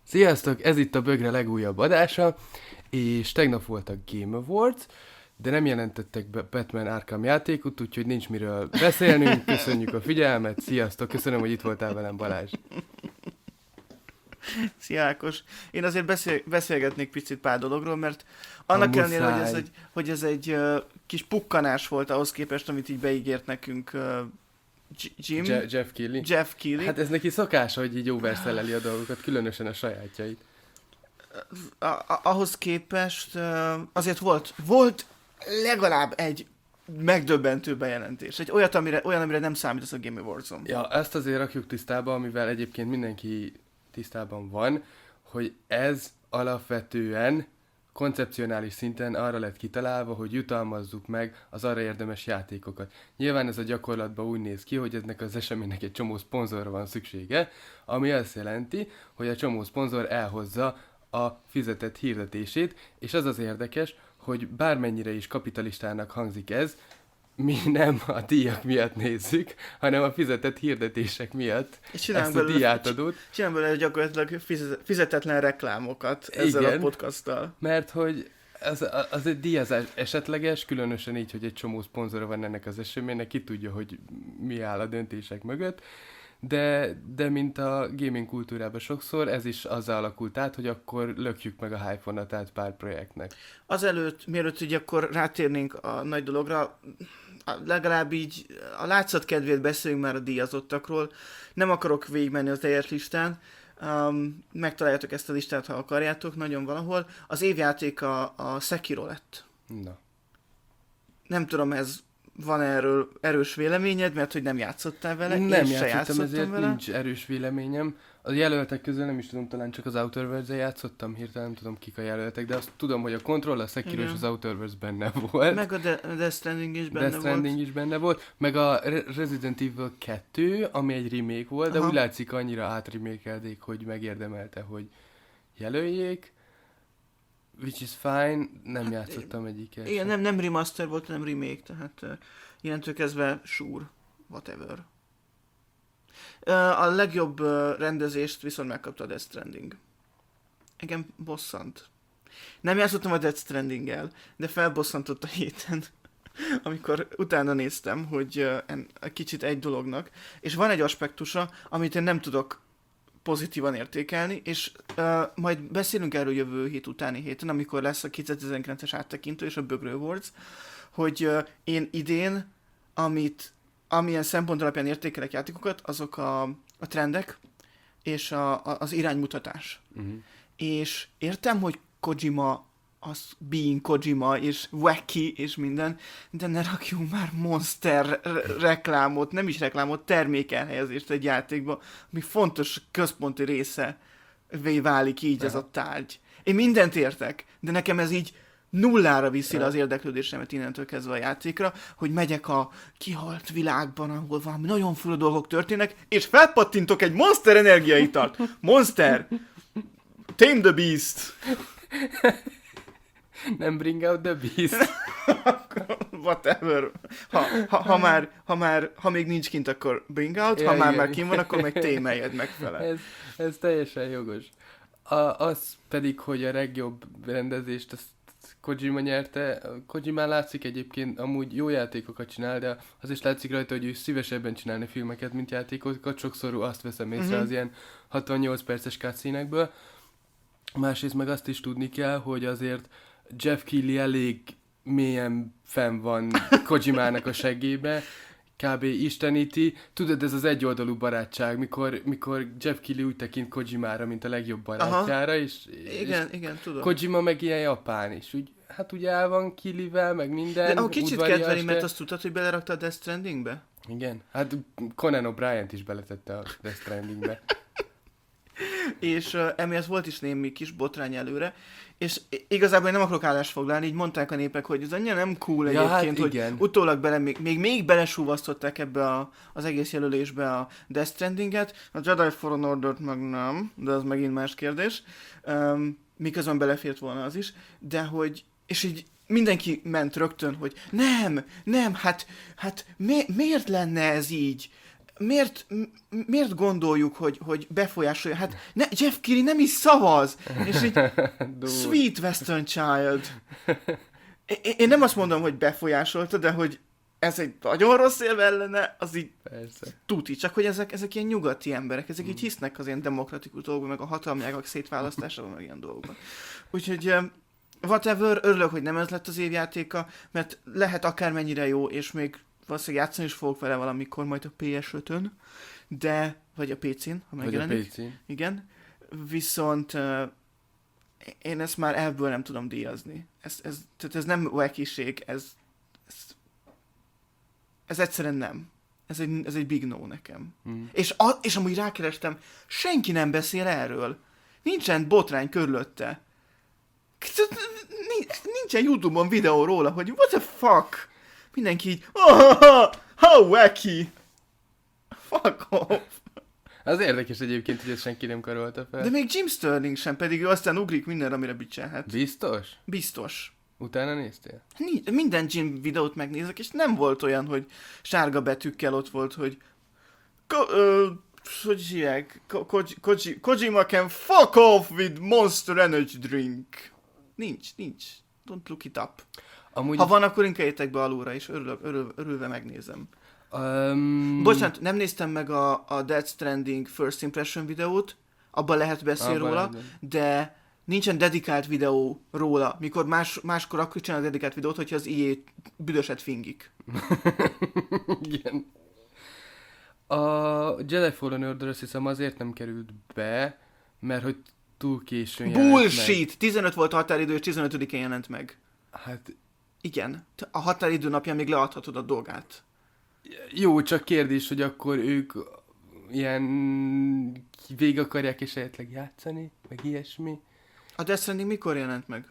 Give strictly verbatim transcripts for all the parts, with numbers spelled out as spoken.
Sziasztok, ez itt a Bögre legújabb adása, és tegnap volt a Game Awards, de nem jelentettek be Batman Arkham játékot, úgyhogy nincs miről beszélnünk, köszönjük a figyelmet, sziasztok, köszönöm, hogy itt voltál velem, Balázs. Szia Ákos. Én azért beszél, beszélgetnék picit pár dologról, mert annak ellenére, hogy ez egy, hogy ez egy uh, kis pukkanás volt ahhoz képest, amit így beígért nekünk uh, Jim. Je- Jeff Keighley. Jeff Keighley. Hát ez neki szokása, hogy így overszelleli a dolgokat, különösen a sajátjait. A, a, ahhoz képest uh, azért volt, volt legalább egy megdöbbentő bejelentés. Egy olyat, amire, olyan, amire nem számít az a Game Awards-on. Ja, ezt azért rakjuk tisztába, amivel egyébként mindenki tisztában van, hogy ez alapvetően koncepcionális szinten arra lett kitalálva, hogy jutalmazzuk meg az arra érdemes játékokat. Nyilván ez a gyakorlatban úgy néz ki, hogy ennek az eseménynek egy csomó szponzorra van szüksége, ami azt jelenti, hogy a csomó szponzor elhozza a fizetett hirdetését, és az az érdekes, hogy bármennyire is kapitalistának hangzik ez, mi nem a díjak miatt nézzük, hanem a fizetett hirdetések miatt ezt a díjátadót. Csinálom belőle gyakorlatilag fizetetlen reklámokat ezzel Igen, a podcasttal. Mert hogy az, az egy díjazás esetleges, különösen így, hogy egy csomó szponzora van ennek az eseménynek, ki tudja, hogy mi áll a döntések mögött, de, de mint a gaming kultúrában sokszor, ez is azzal alakult át, hogy akkor lökjük meg a hype-vonatát pár projektnek. Azelőtt, mielőtt ugye akkor rátérnénk a nagy dologra, legalább így a látszat kedvéért beszéljünk már a díjazottakról. Nem akarok végigmenni az teljes listán, um, megtaláljátok ezt a listát, ha akarjátok, nagyon valahol. Az évjáték a, a Sekiro lett. Na. Nem tudom, ez van erről erős véleményed, mert hogy nem játszottál vele, nem én se játszottam, ezért vele. Nincs erős véleményem. A jelöltek közül nem is tudom, talán csak az Outer Worlds-el játszottam, hirtelen nem tudom kik a jelöltek, de azt tudom, hogy a Control, a Sekiro és az Outer Worlds benne volt. Meg a De- Death Stranding is benne Death Stranding volt. is benne volt, meg a Re- Resident Evil kettő, ami egy remake volt, de Aha. úgy látszik annyira átremékelték, hogy megérdemelte, hogy jelöljék. Which is fine, nem hát, játszottam egyiket. Igen, nem, nem remaster volt, hanem remake, tehát uh, innentől kezdve sure, whatever. Uh, a legjobb uh, rendezést viszont megkapta a Death Stranding. Engem bosszant. Nem játszottam a Death Stranding-el, de felbosszantott a héten, amikor utána néztem, hogy uh, en, kicsit egy dolognak, és van egy aspektusa, amit én nem tudok pozitívan értékelni, és uh, majd beszélünk erről jövő hét utáni héten, amikor lesz a kétezer-tizenkilences áttekintő és a Bögre Awards, hogy uh, én idén, amit, amilyen szempont alapján értékelek játékokat, azok a, a trendek és a, a, az iránymutatás. Uh-huh. És értem, hogy Kojima az being Kojima, és wacky, és minden, de ne rakjunk már monster reklámot, nem is reklámot, termékelhelyezést egy játékba, ami fontos központi része válik így ez a tárgy. Én mindent értek, de nekem ez így nullára viszi le az érdeklődésemet innentől kezdve a játékra, hogy megyek a kihalt világban, ahol valami nagyon fura dolgok történnek, és felpattintok egy Monster energiaitalt. Monster! Tame the Beast! Nem Bring Out the Beast. Whatever. Ha, ha, ha, már, ha, már, ha még nincs kint, akkor Bring Out, ja, ha már, már kint van, akkor meg témeljed megfele. Ez, ez teljesen jogos. A, az pedig, hogy a legjobb rendezést azt Kojima nyerte. Kojimán látszik egyébként, amúgy jó játékokat csinál, de az is látszik rajta, hogy ő szívesebben csinálni filmeket, mint játékokat. Sokszor azt veszem észre uh-huh. az ilyen hatvannyolc perces cutscene-ekből. Másrészt meg azt is tudni kell, hogy azért Jeff Keighley elég mélyen fenn van Kojimának a seggébe, kb. Isteníti. Tudod, ez az egyoldalú barátság, mikor, mikor Jeff Keighley úgy tekint Kojimára, mint a legjobb barátjára, és, igen, és igen, tudom. Kojima meg ilyen japán is. Úgy, hát ugye el van Keighleyvel, meg minden. De ahol kicsit kedveli, mert azt tudtad, hogy belerakta a Death Strandingbe? Igen, hát Conan O'Brien-t is beletette a Death Strandingbe. És uh, emiatt volt is némi kis botrány előre, és igazából én nem akarok állást foglalni, így mondták a népek, hogy ez annyira nem cool ja, egyébként, hát hogy utólag bele, még, még, még belesúvasztották ebbe a, az egész jelölésbe a Death Strandinget, a Jedi Fallen Order-t meg nem, de az megint más kérdés, um, miközben belefért volna az is, de hogy, és így mindenki ment rögtön, hogy nem, nem, hát, hát mi, miért lenne ez így? miért, m- miért gondoljuk, hogy, hogy befolyásolja? Hát ne, Jeff Keighley nem is szavaz! És így, sweet Western Child. Én, én nem azt mondom, hogy befolyásolta, de hogy ez egy nagyon rossz élve ellene, az így Persze. tuti. Csak hogy ezek, ezek ilyen nyugati emberek, ezek így hisznek az ilyen demokratikus dolgokban, meg a hatalmi ágak szétválasztásában, meg ilyen dolgokban. Úgyhogy whatever, örülök, hogy nem ez lett az évjátéka, mert lehet akármennyire jó, és még valószínűleg játszani is fogok vele valamikor majd a pé es ötön, de, vagy a pé cén, ha megjelenik. Vagy a pé cén. Igen. Viszont uh, én ezt már elvből nem tudom díjazni. Ez, ez, tehát ez nem wackység, ez, ez, ez egyszerűen nem. Ez egy, ez egy big no nekem. Mm. És, a, és amúgy rákerestem, senki nem beszél erről. Nincsen botrány körülötte. Nincsen YouTube-on videó róla, hogy what the fuck? Mindenki így, oh, how wacky! Fuck off! Az érdekes egyébként, hogy ezt senki nem karolta fel. De még Jim Sterling sem, pedig ő aztán ugrik mindenre, amire bicselhet. Biztos? Biztos. Utána néztél? Nincs, minden Jim videót megnézek, és nem volt olyan, hogy sárga betűkkel ott volt, hogy ko- ö, hogy hívják? Ko- Koji- Koji- Kojima can fuck off with Monster Energy Drink. Nincs, nincs. Don't look it up. Amúgy... Ha van, akkor inkább be alulra, és örülök, örül, örülve megnézem. Um... Bocsánat, nem néztem meg a, a Death Stranding First Impression videót, abban lehet beszélni Abban róla, lehet. de nincsen dedikált videó róla, mikor más, máskor akkor csinál dedikált videót, hogyha az i á büdöset fingik. Igen. A Jedi Fallen Order azt hiszem azért nem került be, mert hogy túl későn jelent Bullshit! meg. tizenöt volt a határidő, és tizenötödikén jelent meg. Hát Igen. A határidő napján még leadhatod a dolgát. jó, csak kérdés, hogy akkor ők ilyen végig akarják és esetleg játszani, meg ilyesmi. A Death Stranding mikor jelent meg?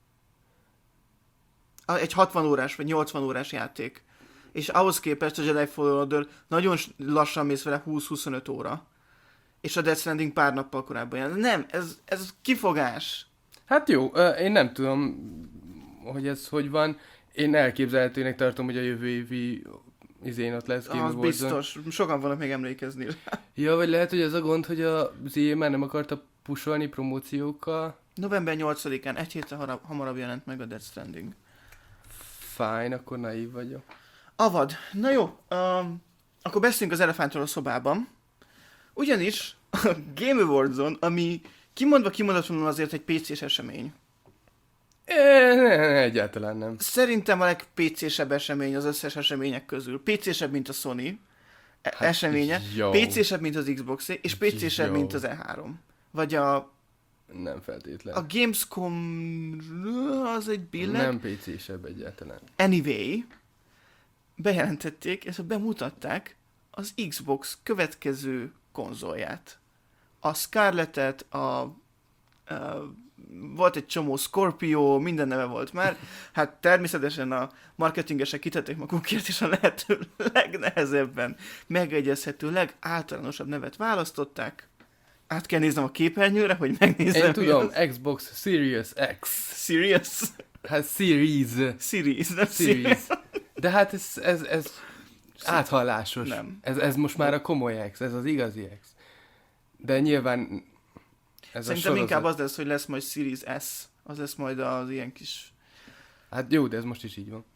A, egy hatvan órás vagy nyolcvan órás játék. És ahhoz képest a Jedi Fallen Order nagyon lassan mész vele húsz-huszonöt óra. És a Death Stranding pár nappal korábban jelent. Nem, ez, ez kifogás. Hát jó, én nem tudom, hogy ez hogy van. Én elképzelhetőnek tartom, hogy a jövő évi izén ott lesz Game Az of Warzone. biztos. Sokan vannak még emlékezni. Ja, vagy lehet, hogy az a gond, hogy a zé á már nem akarta pusolni promóciókkal. november nyolcadikán, egy héttel harab, hamarabb jelent meg a Death Stranding. Fine, akkor naív vagyok. Avad. Na jó, um, akkor beszéljünk az elefántról a szobában. Ugyanis a Game Awards-on, ami kimondva kimondatlanul azért egy pé cés esemény. É, ne, ne, egyáltalán nem. Szerintem a legpé césebb esemény az összes események közül. pé césebb, mint a Sony e- Hát, eseménye, jó. pé césebb, mint az Xbox-é, és pé césebb, Jó. mint az E három. Vagy a, Nem feltétlen. a Gamescom az egy billeg. Nem pé césebb egyáltalán. Anyway, bejelentették, és bemutatták az Xbox következő konzolját. A Scarlettet, a, a volt egy csomó Scorpio, minden neve volt már. Hát természetesen a marketingesek kitették magukért, és a lehető legnehezebben megegyezhető, legáltalánosabb nevet választották. Át kell néznem a képernyőre, hogy megnézzem. Én mi tudom, az. Xbox Series X. Serious? Hát Series. Series, nem Series. Series. De hát ez, ez, ez áthallásos. Nem. Ez, ez most már a komoly X, ez az igazi X. De nyilván ez Szerintem a sorozat. inkább az lesz, hogy lesz majd Series S. Az lesz majd az ilyen kis... Hát jó, de ez most is így van.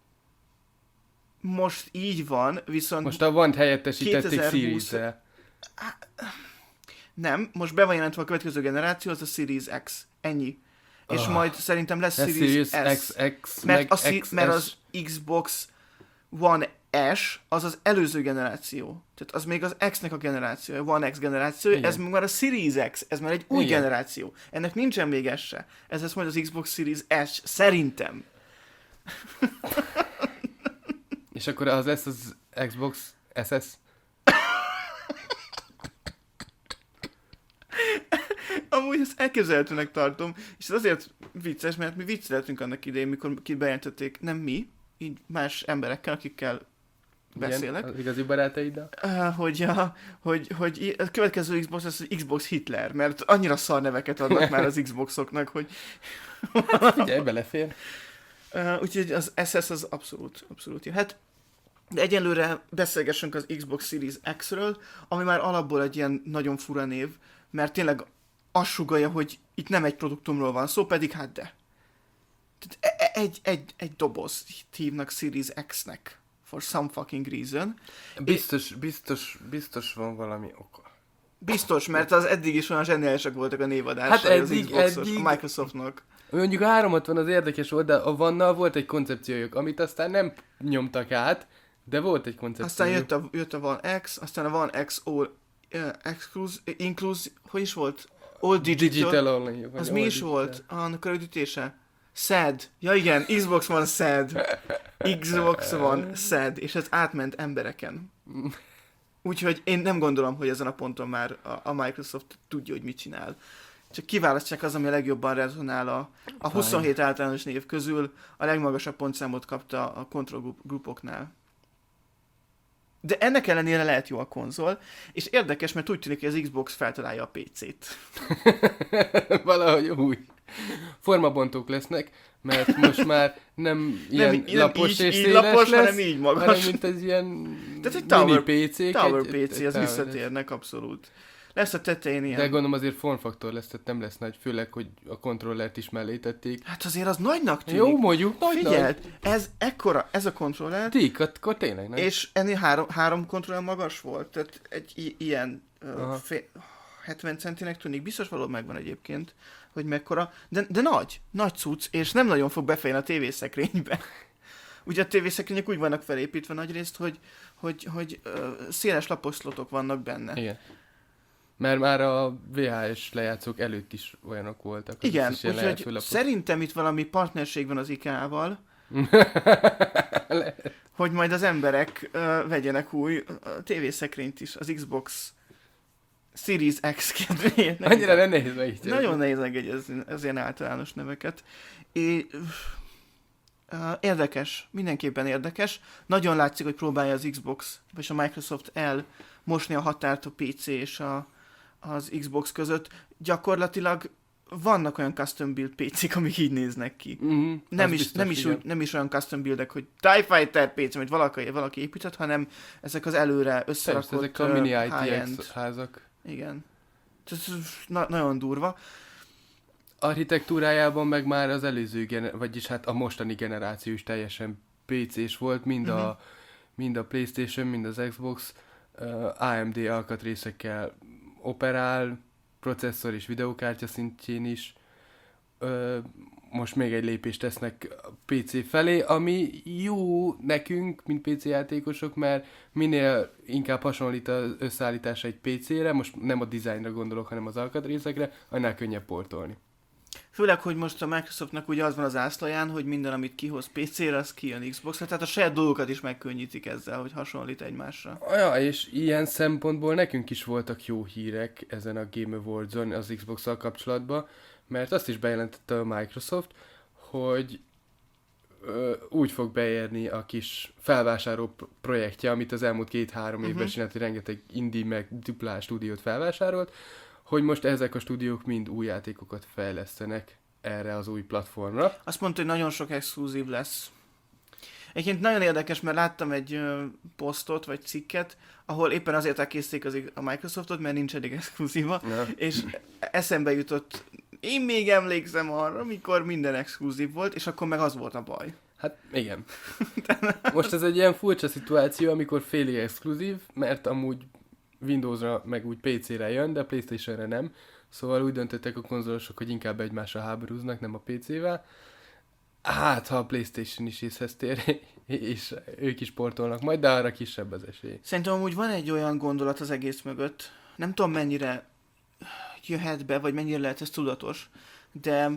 Most így van, viszont... Most a One-t helyettesítették kétezer-húsz Series-el. Nem, most be van jelentve a következő generáció, az a Series X. Ennyi. És Ah. majd szerintem lesz Lesz Series, Series S. X, X, mert, meg a, Xi- X S. mert az Xbox One S az az előző generáció. Tehát az még az X-nek a generációja, One X generációja, Igen. ez még már a Series X, ez már egy új Igen. generáció. Ennek nincsen még S se. Ez lesz majd az Xbox Series S, szerintem. És akkor az lesz az Xbox es es. Amúgy ezt elképzelhetőnek tartom, és ez azért vicces, mert mi vicceltünk annak idején, mikor ki bejelentették, nem mi, így más emberekkel, akikkel beszélek, Igen, az igazi barátaiddal. uh, hogy, a, hogy, hogy i- a következő Xbox lesz az Xbox Hitler, mert annyira szar neveket adnak már az Xboxoknak, hogy Figyelj, belefér. uh, úgyhogy az es es az abszolút, abszolút jöhet. De egyelőre beszélgessünk az Xbox Series X-ről, ami már alapból egy ilyen nagyon fura név, mert tényleg azt sugallja, hogy itt nem egy produktumról van szó, pedig hát de. Tehát egy, egy, egy doboz hívnak Series X-nek, for some fucking reason. Biztos, biztos, biztos van valami oka. Biztos, mert az eddig is olyan zseniálisak voltak a névadásai hát eddig, az Xboxos, eddig... a Microsoftnak. Mondjuk a háromszázhatvan az érdekes volt, de a Vannal volt egy koncepciójuk, amit aztán nem nyomtak át, de volt egy koncepciójuk. Aztán jött a, jött a One X, aztán a One X All uh, Exclusive, Inclusive, hogy is volt? All Digital. Digital only. Az mi is digital. Volt? Annak a rövidítése? S A D. Ja igen, Xbox One S A D. Xbox One S A D. És ez átment embereken. Úgyhogy én nem gondolom, hogy ezen a ponton már a, a Microsoft tudja, hogy mit csinál. Csak kiválasztják az, ami a legjobban rezonál a, a huszonhét általános név közül. A legmagasabb pontszámot kapta a Control Groupoknál. De ennek ellenére lehet jó a konzol, és érdekes, mert úgy tűnik, hogy az Xbox feltalálja a pé cét. Valahogy úgy. Formabontók lesznek, mert most már nem ilyen nem, lapos így, és így széles lapos, lesz, hanem így magas. hanem mint ez ilyen Tehát egy tower, mini pé cé. Tower egy, pé cé, egy az tower visszatérnek abszolút. Lesz a tetején ilyen. De gondolom azért formfaktor lesz, tehát nem lesz nagy, főleg, hogy a kontrollert is mellé tették. Hát azért az nagynak tűnik. Jó, mondjuk, nagy Figyeld, ez ekkora, ez a kontroller. Tík, akkor tényleg nem. És ennél három, három kontroller magas volt, tehát egy i- ilyen uh, fél, hetven centinek tűnik, biztos valóban megvan egyébként, hogy mekkora, de, de nagy, nagy cucc, és nem nagyon fog befejni a tévészekrénybe. Ugye a tévészekrények úgy vannak felépítve nagyrészt, hogy, hogy, hogy uh, széles lapos szlotok vannak benne. Igen. Mert már a vé há es lejátszók előtt is olyanok voltak. Igen, úgyhogy szerintem itt valami partnerség van az IKEA-val, hogy majd az emberek uh, vegyenek új uh, tévészekrényt is, az Xbox Series X kedvéért. Annyira nem nehéz megígérni. Nagyon nehéz megegyezni az ilyen általános neveket. É, uh, érdekes, mindenképpen érdekes. Nagyon látszik, hogy próbálja az Xbox, vagy a Microsoft el mosni a határt a pé cé és a az Xbox között. Gyakorlatilag vannak olyan custom build pé cék, amik így néznek ki. Mm-hmm, nem, is, biztos, nem, is úgy, nem is olyan custom buildek, hogy TIE Fighter pé cé, amit valaki, valaki épített, hanem ezek az előre összerakott Persze, ezek a mini i té high-end házak. Igen. Ez na- nagyon durva. Architektúrájában meg már az előző, gener- vagyis hát a mostani generáció is teljesen pé cés volt, mind, mm-hmm. a, mind a PlayStation, mind az Xbox uh, á em dé alkatrészekkel operál, processzor és videokártya szintjén is. Ö, most még egy lépést tesznek a pé cé felé, ami jó nekünk, mint pé cé játékosok, mert minél inkább hasonlít az összeállítása egy pé cére, most nem a dizájnra gondolok, hanem az alkatrészekre, annál könnyebb portolni. Főleg, hogy most a Microsoftnak ugye az van az ászlaján, hogy minden, amit kihoz pé cére, az kijön Xboxra, tehát a saját dolgokat is megkönnyítik ezzel, hogy hasonlít egymásra. Ja, és ilyen szempontból nekünk is voltak jó hírek ezen a Game Awards-on az Xbox-szal kapcsolatban, mert azt is bejelentette a Microsoft, hogy ö, úgy fog beérni a kis felvásárló projektje, amit az elmúlt két-három uh-huh. évben csinált, hogy rengeteg indie meg duplás stúdiót felvásárolt, hogy most ezek a stúdiók mind új játékokat fejlesztenek erre az új platformra. Azt mondta, hogy nagyon sok exkluzív lesz. Egyébként nagyon érdekes, mert láttam egy ö, posztot, vagy cikket, ahol éppen azért elkészítik az, a Microsoftot, mert nincs eddig exkluzíva, ja. És eszembe jutott, én még emlékszem arra, mikor minden exkluzív volt, és akkor meg az volt a baj. Hát igen. Most ez egy ilyen furcsa szituáció, amikor félig exkluzív, mert amúgy Windowsra meg úgy pé cére jön, de PlayStationre nem. Szóval úgy döntöttek a konzolosok, hogy inkább egymásra háborúznak, nem a pé cével. Hát, ha a PlayStation is észhez tér, és ők is portolnak majd, de arra kisebb az esély. Szerintem amúgy van egy olyan gondolat az egész mögött, nem tudom mennyire jöhet be, vagy mennyire lehet ez tudatos, de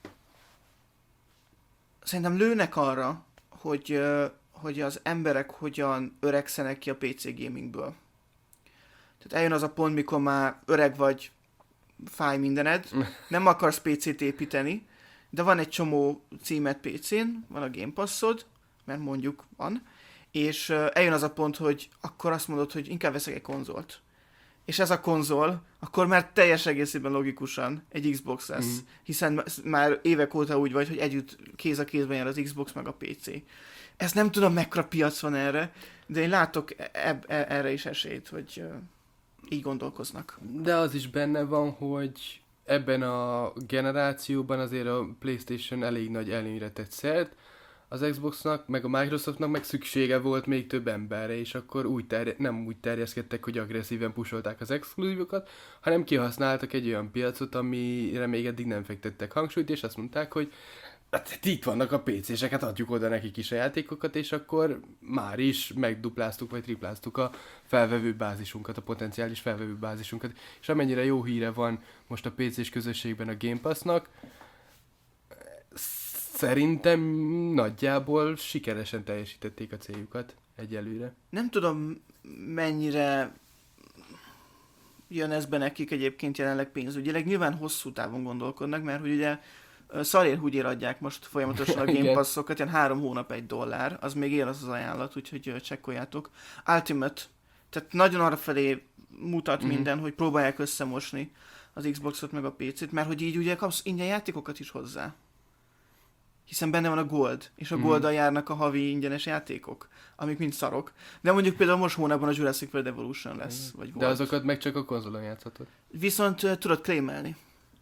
szerintem lőnek arra, hogy, hogy az emberek hogyan öregszenek ki a pé cé gamingből. Tehát eljön az a pont, mikor már öreg vagy, fáj mindened, nem akarsz pé cét építeni, de van egy csomó címet pé cén, van a Game Passod, mert mondjuk van, és eljön az a pont, hogy akkor azt mondod, hogy inkább veszek egy konzolt. és ez a konzol, akkor már teljes egészében logikusan egy Xbox lesz. Mm. Hiszen már évek óta úgy vagy, hogy együtt kéz a kézben jár az Xbox meg a pé cé. Ezt nem tudom, mekkora piac van erre, de én látok e- e- erre is esélyt, hogy uh, így gondolkoznak. De az is benne van, hogy ebben a generációban azért a PlayStation elég nagy előnyre tett szert, az Xboxnak, meg a Microsoftnak meg szüksége volt még több emberre, és akkor úgy terje- nem úgy terjeszkedtek, hogy agresszíven pusolták az exkluzívokat, hanem kihasználtak egy olyan piacot, amire még eddig nem fektettek hangsúlyt, és azt mondták, hogy hát itt vannak a pé céseket, adjuk oda nekik is a játékokat, és akkor már is megdupláztuk, vagy tripláztuk a felvevő bázisunkat, a potenciális felvevő bázisunkat. És amennyire jó híre van most a pé cés közösségben a Game Passnak, szerintem nagyjából sikeresen teljesítették a céljukat egyelőre. Nem tudom, mennyire jön ez be nekik egyébként jelenleg pénzügyileg. Nyilván hosszú távon gondolkodnak, mert hogy ugye szarér húgyér adják most folyamatosan a Game Passokat, ilyen három hónap egy dollár, az még él az az ajánlat, úgyhogy csekkoljátok. Ultimate, tehát nagyon arra felé mutat mm-hmm. minden, hogy próbálják összemosni az Xboxot meg a pé cét, mert hogy így ugye kapsz ingyen játékokat is hozzá. Hiszen benne van a Gold, és a Golddal mm. járnak a havi ingyenes játékok, amik mind szarok. De mondjuk például most hónapban a Jurassic World Evolution lesz, mm. vagy volt. De azokat meg csak a konzolon játszhatod. Viszont uh, tudod claimelni.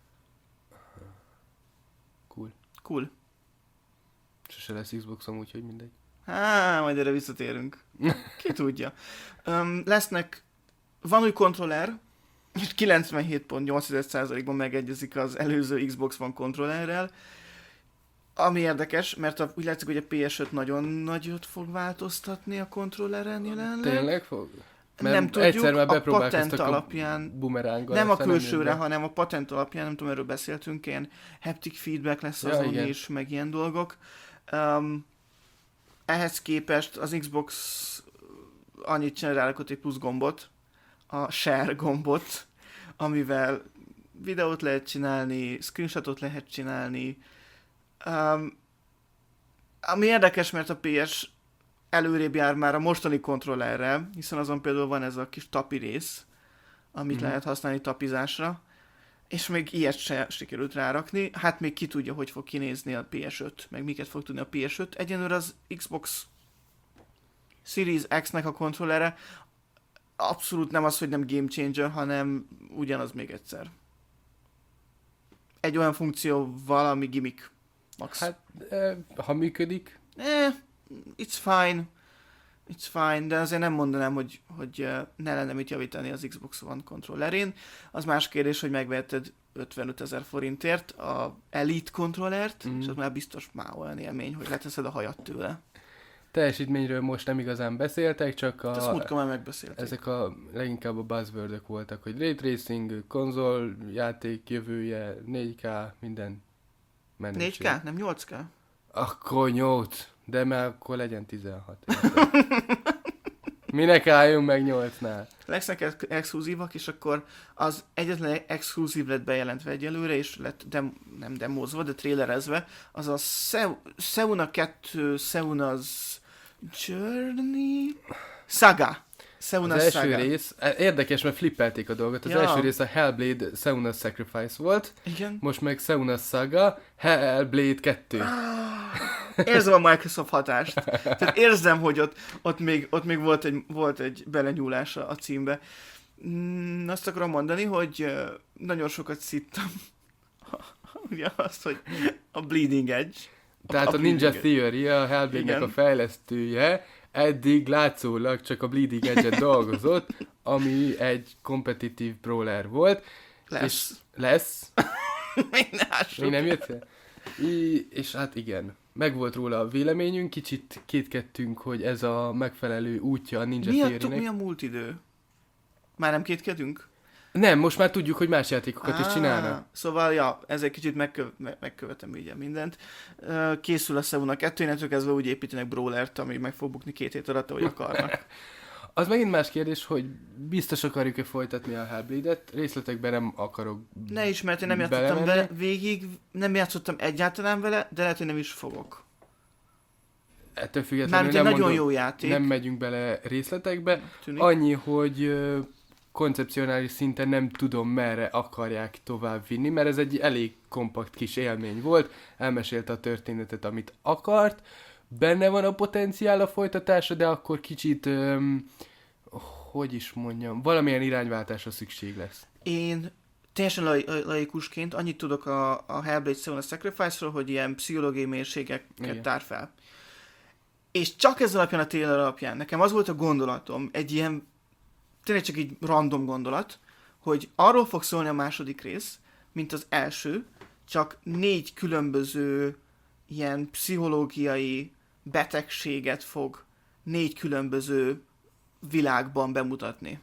Cool. Cool. Sose lesz Xboxom, úgyhogy mindegy. Há, majd erre visszatérünk. Ki tudja. Um, lesznek, van új kontroller, és kilencvenhét egész nyolc százalékban megegyezik az előző Xbox One kontrollerrel. Ami érdekes, mert a, úgy látszik, hogy a pé es öt nagyon nagyot fog változtatni a kontrolleren jelenleg. Tényleg fog? Mert nem tudjuk, egyszer már a patent alapján, bumeránggal. nem a külsőre, hanem a patent alapján, nem tudom, erről beszéltünk, ilyen haptic feedback lesz ja, azon igen. is, meg ilyen dolgok. Um, ehhez képest az Xbox annyit csinál, rárakott egy plusz gombot, a share gombot, amivel videót lehet csinálni, screenshotot lehet csinálni. Um, ami érdekes, mert a pé es előrébb jár már a mostani kontrollerrel, hiszen azon például van ez a kis tapi rész, amit mm-hmm. lehet használni tapizásra, és még ilyet se sikerült rárakni. Hát még ki tudja, hogy fog kinézni a pé es öt, meg miket fog tudni a pé es öt. Egyenlőre az Xbox Series X-nek a kontrollere abszolút nem az, hogy nem game changer, hanem ugyanaz még egyszer. Egy olyan funkció, valami gimmick. Max. Hát, eh, ha működik. Eh, it's fine. It's fine, de azért nem mondanám, hogy, hogy ne lenne mit javítani az Xbox One kontrollerén. Az más kérdés, hogy megveheted ötvenöt ezer forintért a Elite kontrollert, mm. és az már biztos már olyan élmény, hogy leteszed a hajat tőle. Teljesítményről most nem igazán beszéltek, csak a... Ezt múltkor már megbeszélték. Ezek a leginkább a buzzwordök voltak, hogy Ray Tracing, konzol, játék jövője, négy ká, minden menőség. négy ká? Nem nyolc ká? Akkor nyolc, de már akkor legyen tizenhat. Minek álljunk meg nyolcnál? Lesznek ex- exkluzívak, és akkor az egyetlen exkluzív lett bejelentve egyelőre, és lett dem- nem demózva, de trailerezve, az a Seu- Seuna kettő, Seuna's Journey Saga. Seuna Az első Saga. rész, érdekes, mert flippelték a dolgot. Az ja. első rész a Hellblade Seuna's Sacrifice volt, igen. Most meg Seuna's Saga, Hellblade kettő. Érzem a Microsoft hatást. Tehát érzem, hogy ott, ott, még, ott még volt egy, volt egy belenyúlása a címbe. Mm, azt akarom mondani, hogy nagyon sokat szittam ugye azt, hogy a Bleeding Edge. Tehát a, a Ninja Edge. Theory, a Hellblade-nek a fejlesztője eddig látszólag csak a Bleeding Edge-et dolgozott, ami egy kompetitív brawler volt. Lesz. És lesz. Még nem jött fel? I, és hát igen, megvolt róla a véleményünk, kicsit kétkedtünk, hogy ez a megfelelő útja a Ninja mi Theory-nek. Mi a múlt idő? Már nem kétkedünk? Nem, most már tudjuk, hogy más játékokat ah, is csinálnak. Szóval, ja, ez egy kicsit megkö- me- megkövetem így mindent. Készül a Seuna kettő, innentől kezdve úgy építenek brawlert, ami meg fog bukni két hét alatt, ahogy akarnak. Az megint más kérdés, hogy biztos akarjuk-e folytatni a Hellblade-et, részletekben nem akarok Ne is, mert én nem játszottam belemenni. vele végig, nem játszottam egyáltalán vele, de lehet, hogy nem is fogok. Ettől függetlenül Már nem, nagyon mondom, jó játék. nem megyünk bele részletekbe. Tűnik. Annyi, hogy uh, koncepcionális szinten nem tudom, merre akarják tovább vinni, mert ez egy elég kompakt kis élmény volt, elmesélte a történetet, amit akart, benne van a potenciál a folytatása, de akkor kicsit, öm, hogy is mondjam, valamilyen irányváltásra szükség lesz. Én teljesen lai- laikusként annyit tudok a, a Hellblade Seven Sacrifice-ról, hogy ilyen pszichológiai mélységeket Igen. tár fel. És csak ez alapján, a trailer alapján, nekem az volt a gondolatom, egy ilyen, tényleg csak egy random gondolat, hogy arról fog szólni a második rész, mint az első, csak négy különböző ilyen pszichológiai betegséget fog négy különböző világban bemutatni.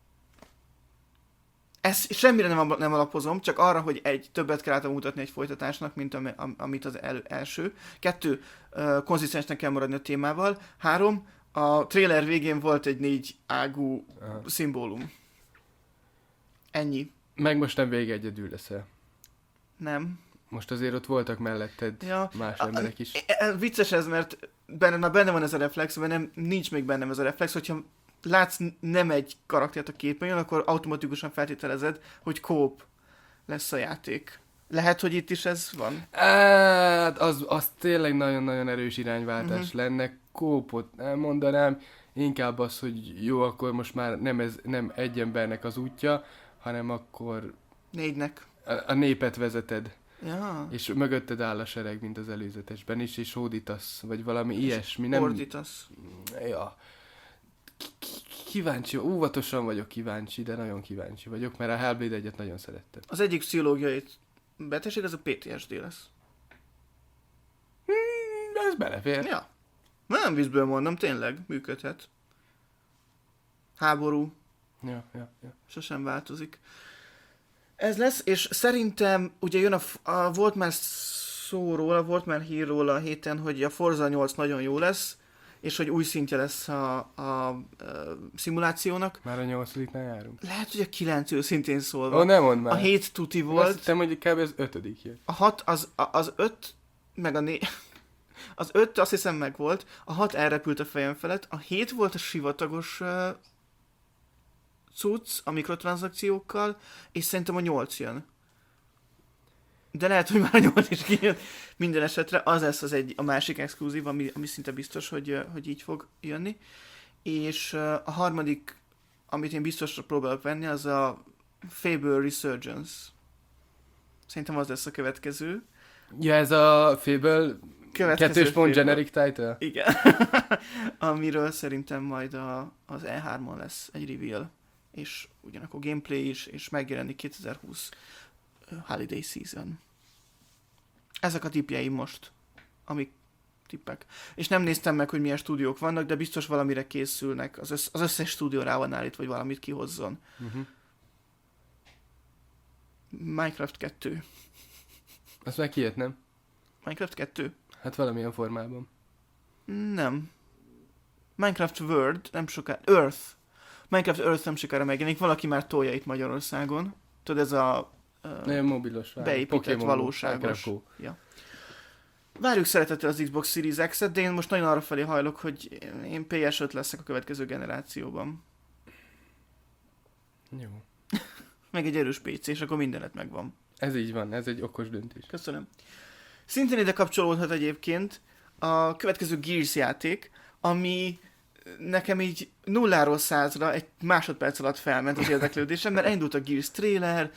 Ezt semmire nem, nem alapozom, csak arra, hogy egy, többet kell mutatni egy folytatásnak, mint am, am, amit az el, első. Kettő, uh, konzisztensnek kell maradni a témával. Három, a trailer végén volt egy négy ágú Aha. szimbólum. Ennyi. Meg most nem vége egyedül leszel. Nem. Most azért ott voltak melletted Ja, más a- emberek is. E- e- vicces ez, mert benne, na, benne van ez a reflex, mert nem, nincs még bennem ez a reflex, hogyha látsz n- nem egy karaktert a képen, akkor automatikusan feltételezed, hogy kóp lesz a játék. Lehet, hogy itt is ez van? Hát, az, az tényleg nagyon-nagyon erős irányváltás Mhm. lenne. Kópot nem mondanám, inkább az, hogy jó, akkor most már nem, ez, nem egy embernek az útja, hanem akkor Négynek. a, a népet vezeted, Ja. és mögötted áll a sereg, mint az előzetesben is, és hódítasz, vagy valami ilyesmi. Nem... Ordítasz. Ja. K- k- Kíváncsi, óvatosan vagyok kíváncsi, de nagyon kíváncsi vagyok, mert a Hellblade egyet nagyon szerettem. Az egyik pszichológiai betegség, az a pé té es dé lesz. Hmm, ez belefér. Ja. Nem vízből mondom, tényleg működhet. Háború. Ja, ja, ja. Sosem változik. Ez lesz, és szerintem ugye jön a, f- a volt már szó róla, volt már hír róla a héten, hogy a Forza nyolc nagyon jó lesz, és hogy új szintje lesz a, a, a szimulációnak. Már a nyolcadiknál járunk. Lehet, hogy a kilenc őszintén szólva. Ó, nem mondd már. A hét tuti Azt volt, hittem, hogy kb. Az ötödik jön. a hat, az, a- az öt, meg a né... Az öt azt hiszem meg volt, a hat elrepült a fejem felett, a hét volt a sivatagos uh, cucc a mikrotranszakciókkal, és szerintem a nyolc jön. De lehet, hogy már a nyolc is kijön. Minden esetre az lesz az egy, a másik exkluzív, ami, ami szinte biztos, hogy, uh, hogy így fog jönni. És uh, a harmadik, amit én biztosra próbálok venni, az a Fable Resurgence. Szerintem az lesz a következő. Ja, ez a Fable Következő kettős pont Fable. generic title? Igen. Amiről szerintem majd a, az E hármon lesz egy reveal. És ugyanakkor gameplay is, és megjelenik kétezer-húsz uh, Holiday Season. Ezek a tippjeim most, amik tippek. És nem néztem meg, hogy milyen stúdiók vannak, de biztos valamire készülnek. Az, össz, az összes stúdió rá van állítva, hogy valamit kihozzon. Uh-huh. Minecraft kettő. Azt már kijött, nem? Minecraft kettő? Hát valamilyen formában. Nem. Minecraft World nem sokára... Earth. Minecraft Earth nem sokára megjelenik. Valaki már tolja itt Magyarországon. Tudod, ez a... Uh, Nagyon mobilos. beépített valóságos. Ja. Várjuk szeretettel az Xbox Series X-et, de én most nagyon arra felé hajlok, hogy én pé es öt leszek a következő generációban. Jó. Meg egy erős pé cé, és akkor mindenet megvan. Ez így van, ez egy okos döntés. Köszönöm. Szintén ide kapcsolódhat egyébként a következő Gears játék, ami nekem így nulláról százra egy másodperc alatt felment az érdeklődésem, mert elindult a Gears trailer,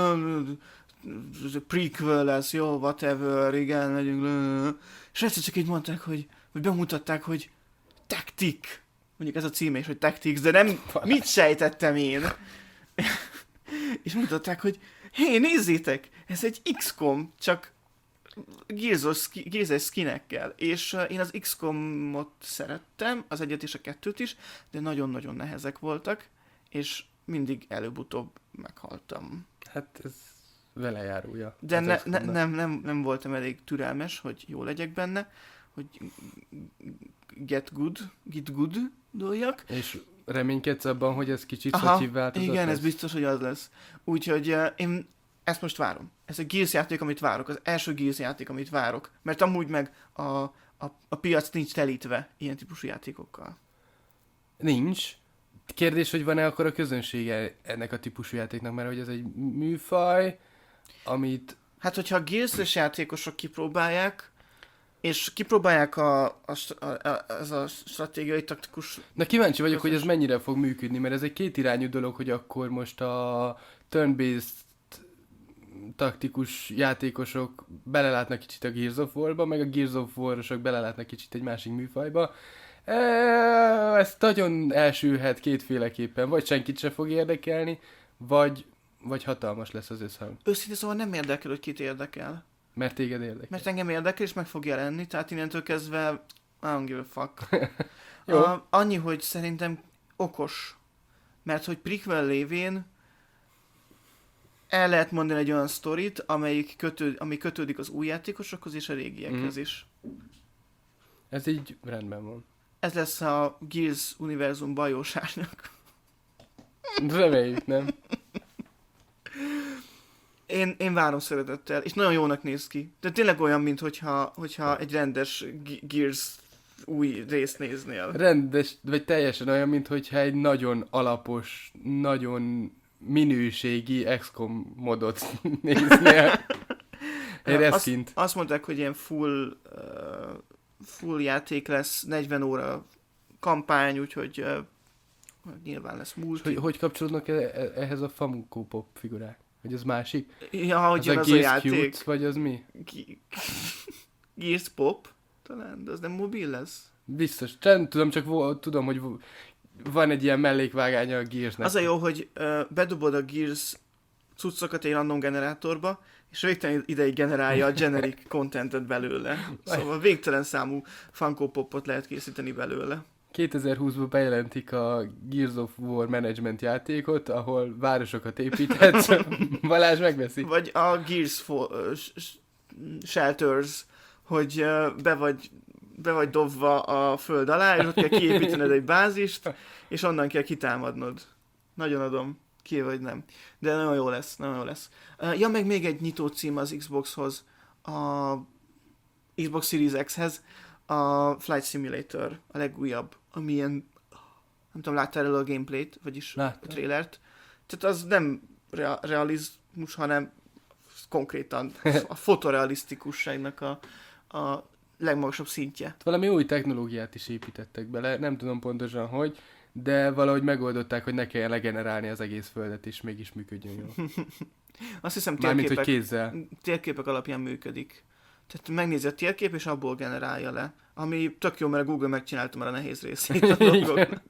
prequel lesz, jó, whatever, igen, megyünk le. És egyszer csak így mondták, hogy, vagy bemutatták, hogy Tactic. Mondjuk ez a címe is, hogy Tactics, de nem, mit sejtettem én? És mutatták, hogy hé, nézzétek, ez egy iksz kom, csak Gears-os, Gears-es skinekkel. És uh, én az iksz komot szerettem, az egyet és a kettőt is, de nagyon-nagyon nehezek voltak, és mindig előbb-utóbb meghaltam. Hát ez vele járója. De az ne, X ne, COM-nak. nem, nem, nem voltam elég türelmes, hogy jó legyek benne, hogy get good, get good doljak. És reménykedsz abban, hogy ez kicsit Aha, szotyibb változat igen, lesz? ez biztos, hogy az lesz. Úgyhogy uh, én ezt most várom. Ez a Gears játék, amit várok, az első Gears játék, amit várok. Mert amúgy meg a, a, a piac nincs telítve ilyen típusú játékokkal. Nincs. Kérdés, hogy van-e akkor a közönsége ennek a típusú játéknak, mert hogy ez egy műfaj, amit... Hát, hogyha a Gears-es játékosok kipróbálják, és kipróbálják a, a, a, a, ez a stratégiai taktikus... Na kíváncsi vagyok, hogy ez mennyire fog működni, mert ez egy kétirányú dolog, hogy akkor most a turn-based taktikus játékosok belelátnak kicsit a Gears of War-ba, meg a Gears of War-osok belelátnak kicsit egy másik műfajba. E, ez nagyon elsülhet kétféleképpen, vagy senkit se fog érdekelni, vagy, vagy hatalmas lesz az összhang. Őszintén szóval nem érdekel, hogy kit érdekel. Mert téged érdekel. Mert engem érdekel, és meg fog jelenni, tehát innentől kezdve I don't give a fuck. Jó. A, annyi, hogy szerintem okos. Mert hogy prequel lévén el lehet mondani egy olyan sztorit, amelyik kötő, ami kötődik az új játékosokhoz és a régiekhez Mm. is. Ez így rendben van. Ez lesz a Gears univerzum bajós árnyak. Reméljük, nem? Én, én várom szeretettel, és nagyon jónak néz ki. De tényleg olyan, mint hogyha, hogyha egy rendes Ge- Gears új részt néznél. Rendes, vagy teljesen olyan, mintha egy nagyon alapos, nagyon minőségi iksz kom modot néznél. Egy reszkint. Azt, azt mondták, hogy ilyen full, uh, full játék lesz, negyven óra kampány, úgyhogy uh, nyilván lesz multi. Hogy, hogy kapcsolódnak e- e- ehhez a Funko Pop figurák? Vagy az másik? Ja, hogy az jön a az a Gears játék. Cute, vagy az mi? Ge- Gears Pop? Talán, de az nem mobil lesz. Biztos. Nem tudom, csak vo- tudom, hogy vo- van egy ilyen mellékvágánya a Gearsnek. Az a jó, hogy uh, bedobod a Gears cuccokat egy random generátorba, és végtelen ideig generálja a generic contentet belőle. Szóval végtelen számú Funko Popot lehet készíteni belőle. kétezer-húszban bejelentik a Gears of War Management játékot, ahol városokat építhetsz. Balázs megveszi. Vagy a Gears fo- uh, sh- sh- Shelters, hogy uh, be vagy be vagy dobva a föld alá, és ott kell kiépítened egy bázist, és onnan kell kitámadnod. Nagyon adom. Ki vagy nem. De nagyon jó lesz, nagyon jó lesz. Uh, ja, meg még egy nyitó cím az Xboxhoz, a Xbox Series X-hez, a Flight Simulator, a legújabb, ami ilyen, nem tudom, láttál el a gameplayt, vagyis Láttam. a trailert. Tehát az nem rea- realizmus, hanem konkrétan a fotorealisztikusságnak a, a legmagasabb szintje. Valami új technológiát is építettek bele, nem tudom pontosan hogy, de valahogy megoldották, hogy ne kelljen legenerálni az egész földet, és mégis működjön jól. Azt hiszem Mármint, hogy térképek, kézzel. térképek alapján működik. Tehát megnézi a térkép, és abból generálja le. Ami tök jó, mert a Google megcsinálta már a nehéz részét a dolgoknak.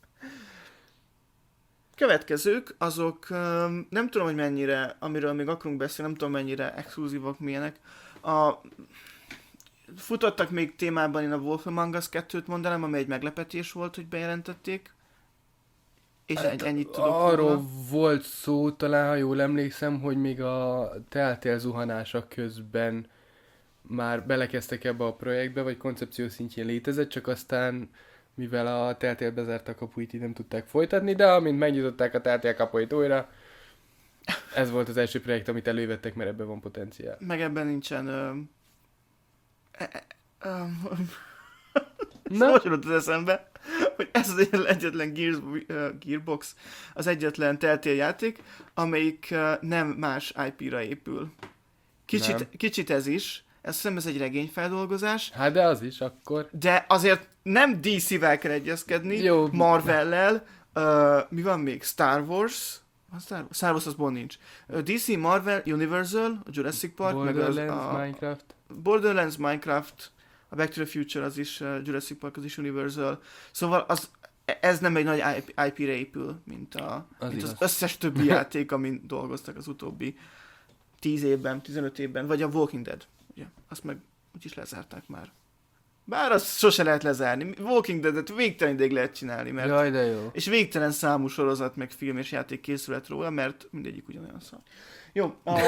Következők, azok um, nem tudom, hogy mennyire, amiről még akarunk beszélni, nem tudom, mennyire exkluzívak milyenek. A, futottak még témában, én a Wolf Among Us kettőt mondanám, ami egy meglepetés volt, hogy bejelentették. És hát, ennyit tudok arról róla. volt szó, talán ha jól emlékszem, hogy még a Telltale zuhanása közben már belekezdtek ebbe a projektbe, vagy koncepció szintjén létezett, csak aztán mivel a Telltale bezárta a kapuit, így nem tudták folytatni, de amint megnyitották a Telltale kapuit újra, ez volt az első projekt, amit elővettek, mert ebben van potenciál. Meg ebben nincsen... Ö... E- e- ö... Na? Most jutott az eszembe, hogy ez az egyetlen Gears, uh, Gearbox, az egyetlen Telltale játék, amelyik uh, nem más í pé-ra épül. Kicsit, Nem. kicsit ez is, ezt hiszem ez egy regényfeldolgozás, Hát de az is akkor. de azért nem dé cé-vel kell egyezkedni, Jó. Marvel-lel, uh, mi van még? Star Wars? A Star Wars, Star Wars azból nincs. Uh, dé cé, Marvel, Universal, a Jurassic Park, Borderlands, meg az, a Minecraft. Borderlands, Minecraft, a Back to the Future, az is uh, Jurassic Park, az is Universal. Szóval az, ez nem egy nagy í pé-re épül, mint, a, Az mint az igaz. összes többi játék, amin dolgoztak az utóbbi tíz évben, tizenöt évben, vagy a Walking Dead. Ugye, azt meg úgyis lezárták már. Bár azt sose lehet lezárni. Walking Dead-et végtelen ideig lehet csinálni, mert Jaj, de jó. és végtelen számú sorozat, meg film és játék készület róla, mert mindegyik ugyanolyan szar. Jó, a,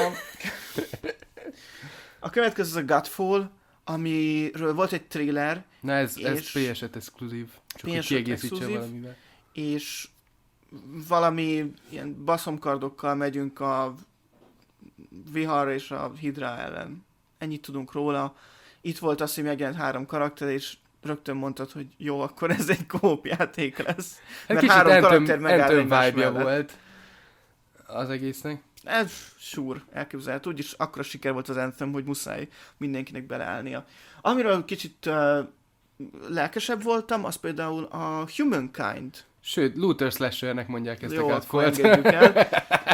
a következő az a Godfall, amiről volt egy trailer, Na ez, ez és- pé es öt exkluzív. Csak hogy pé es öt kiegészítse exkluzív. valamivel. és valami ilyen baszomkardokkal megyünk a vihar és a hidra ellen. Ennyit tudunk róla. Itt volt az, hogy megjelent három karakter, és rögtön mondtad, hogy jó, akkor ez egy co-op játék lesz. Hát Mert kicsit három Anthem, karakter megáll Anthem egymás vibe-ja mellett. volt az egésznek. Ez súr, elképzelhető. Úgyis akkora siker volt az Anthem, hogy muszáj mindenkinek beleállnia. Amiről kicsit uh, lelkesebb voltam, az például a Humankind. Sőt, Looter Slashernek mondják ezt Jó, a akkor kátfolt. engedjük el.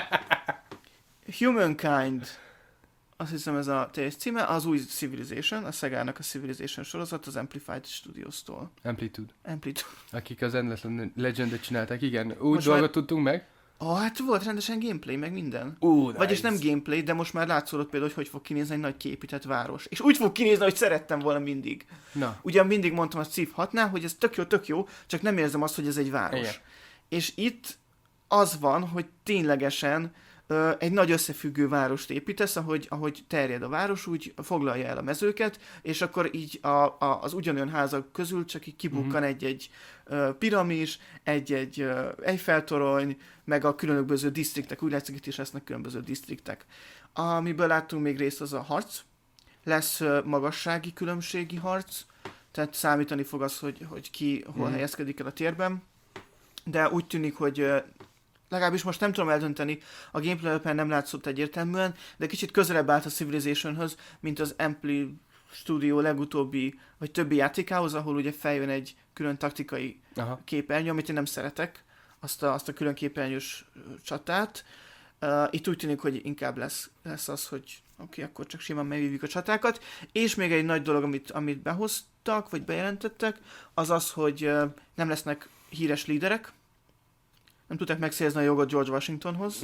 Humankind, azt hiszem ez a teljes címe, az új Civilization, a Sega-nak a Civilization sorozat, az Amplified Studios-tól. Amplitude. Amplitude. Akik az Endless Legend-et csinálták, igen. Úgy Most dolgot már- tudtunk meg. Ah, hát volt rendesen gameplay, meg minden. Ú, nice. Vagyis nem gameplay, de most már látszódott például, hogy hogy fog kinézni egy nagy kiépített város. És úgy fog kinézni, hogy szerettem volna mindig. Na, Ugyan mindig mondtam a Civ hatnál, hogy ez tök jó, tök jó, csak nem érzem azt, hogy ez egy város. Igen. És itt az van, hogy ténylegesen ö, egy nagy összefüggő várost építesz, ahogy, ahogy terjed a város, úgy foglalja el a mezőket, és akkor így a, a, az ugyanolyan házak közül csak így kibukkan Mhm. egy-egy ö, piramis, egy-egy ö, Eiffel-torony, meg a különböző disztriktek, úgy látszik, itt is lesznek különböző disztriktek. Amiből láttunk még részt, az a harc. Lesz ö, magassági különbségi harc, tehát számítani fog az, hogy, hogy ki hol Mhm. helyezkedik el a térben. De úgy tűnik, hogy ö, legalábbis most nem tudom eldönteni, a gameplay alapján nem látszott egyértelműen, de kicsit közelebb állt a Civilizationhöz, mint az Ampli Studio legutóbbi, vagy többi játékához, ahol ugye feljön egy külön taktikai aha. képernyő, amit én nem szeretek, azt a, azt a külön képernyős ö, csatát. Uh, itt úgy tűnik, hogy inkább lesz, lesz az, hogy oké, okay, akkor csak simán megvívjuk a csatákat. És még egy nagy dolog, amit, amit behoztak, vagy bejelentettek, az az, hogy uh, nem lesznek híres líderek, nem tudták megszerezni a jogot George Washingtonhoz,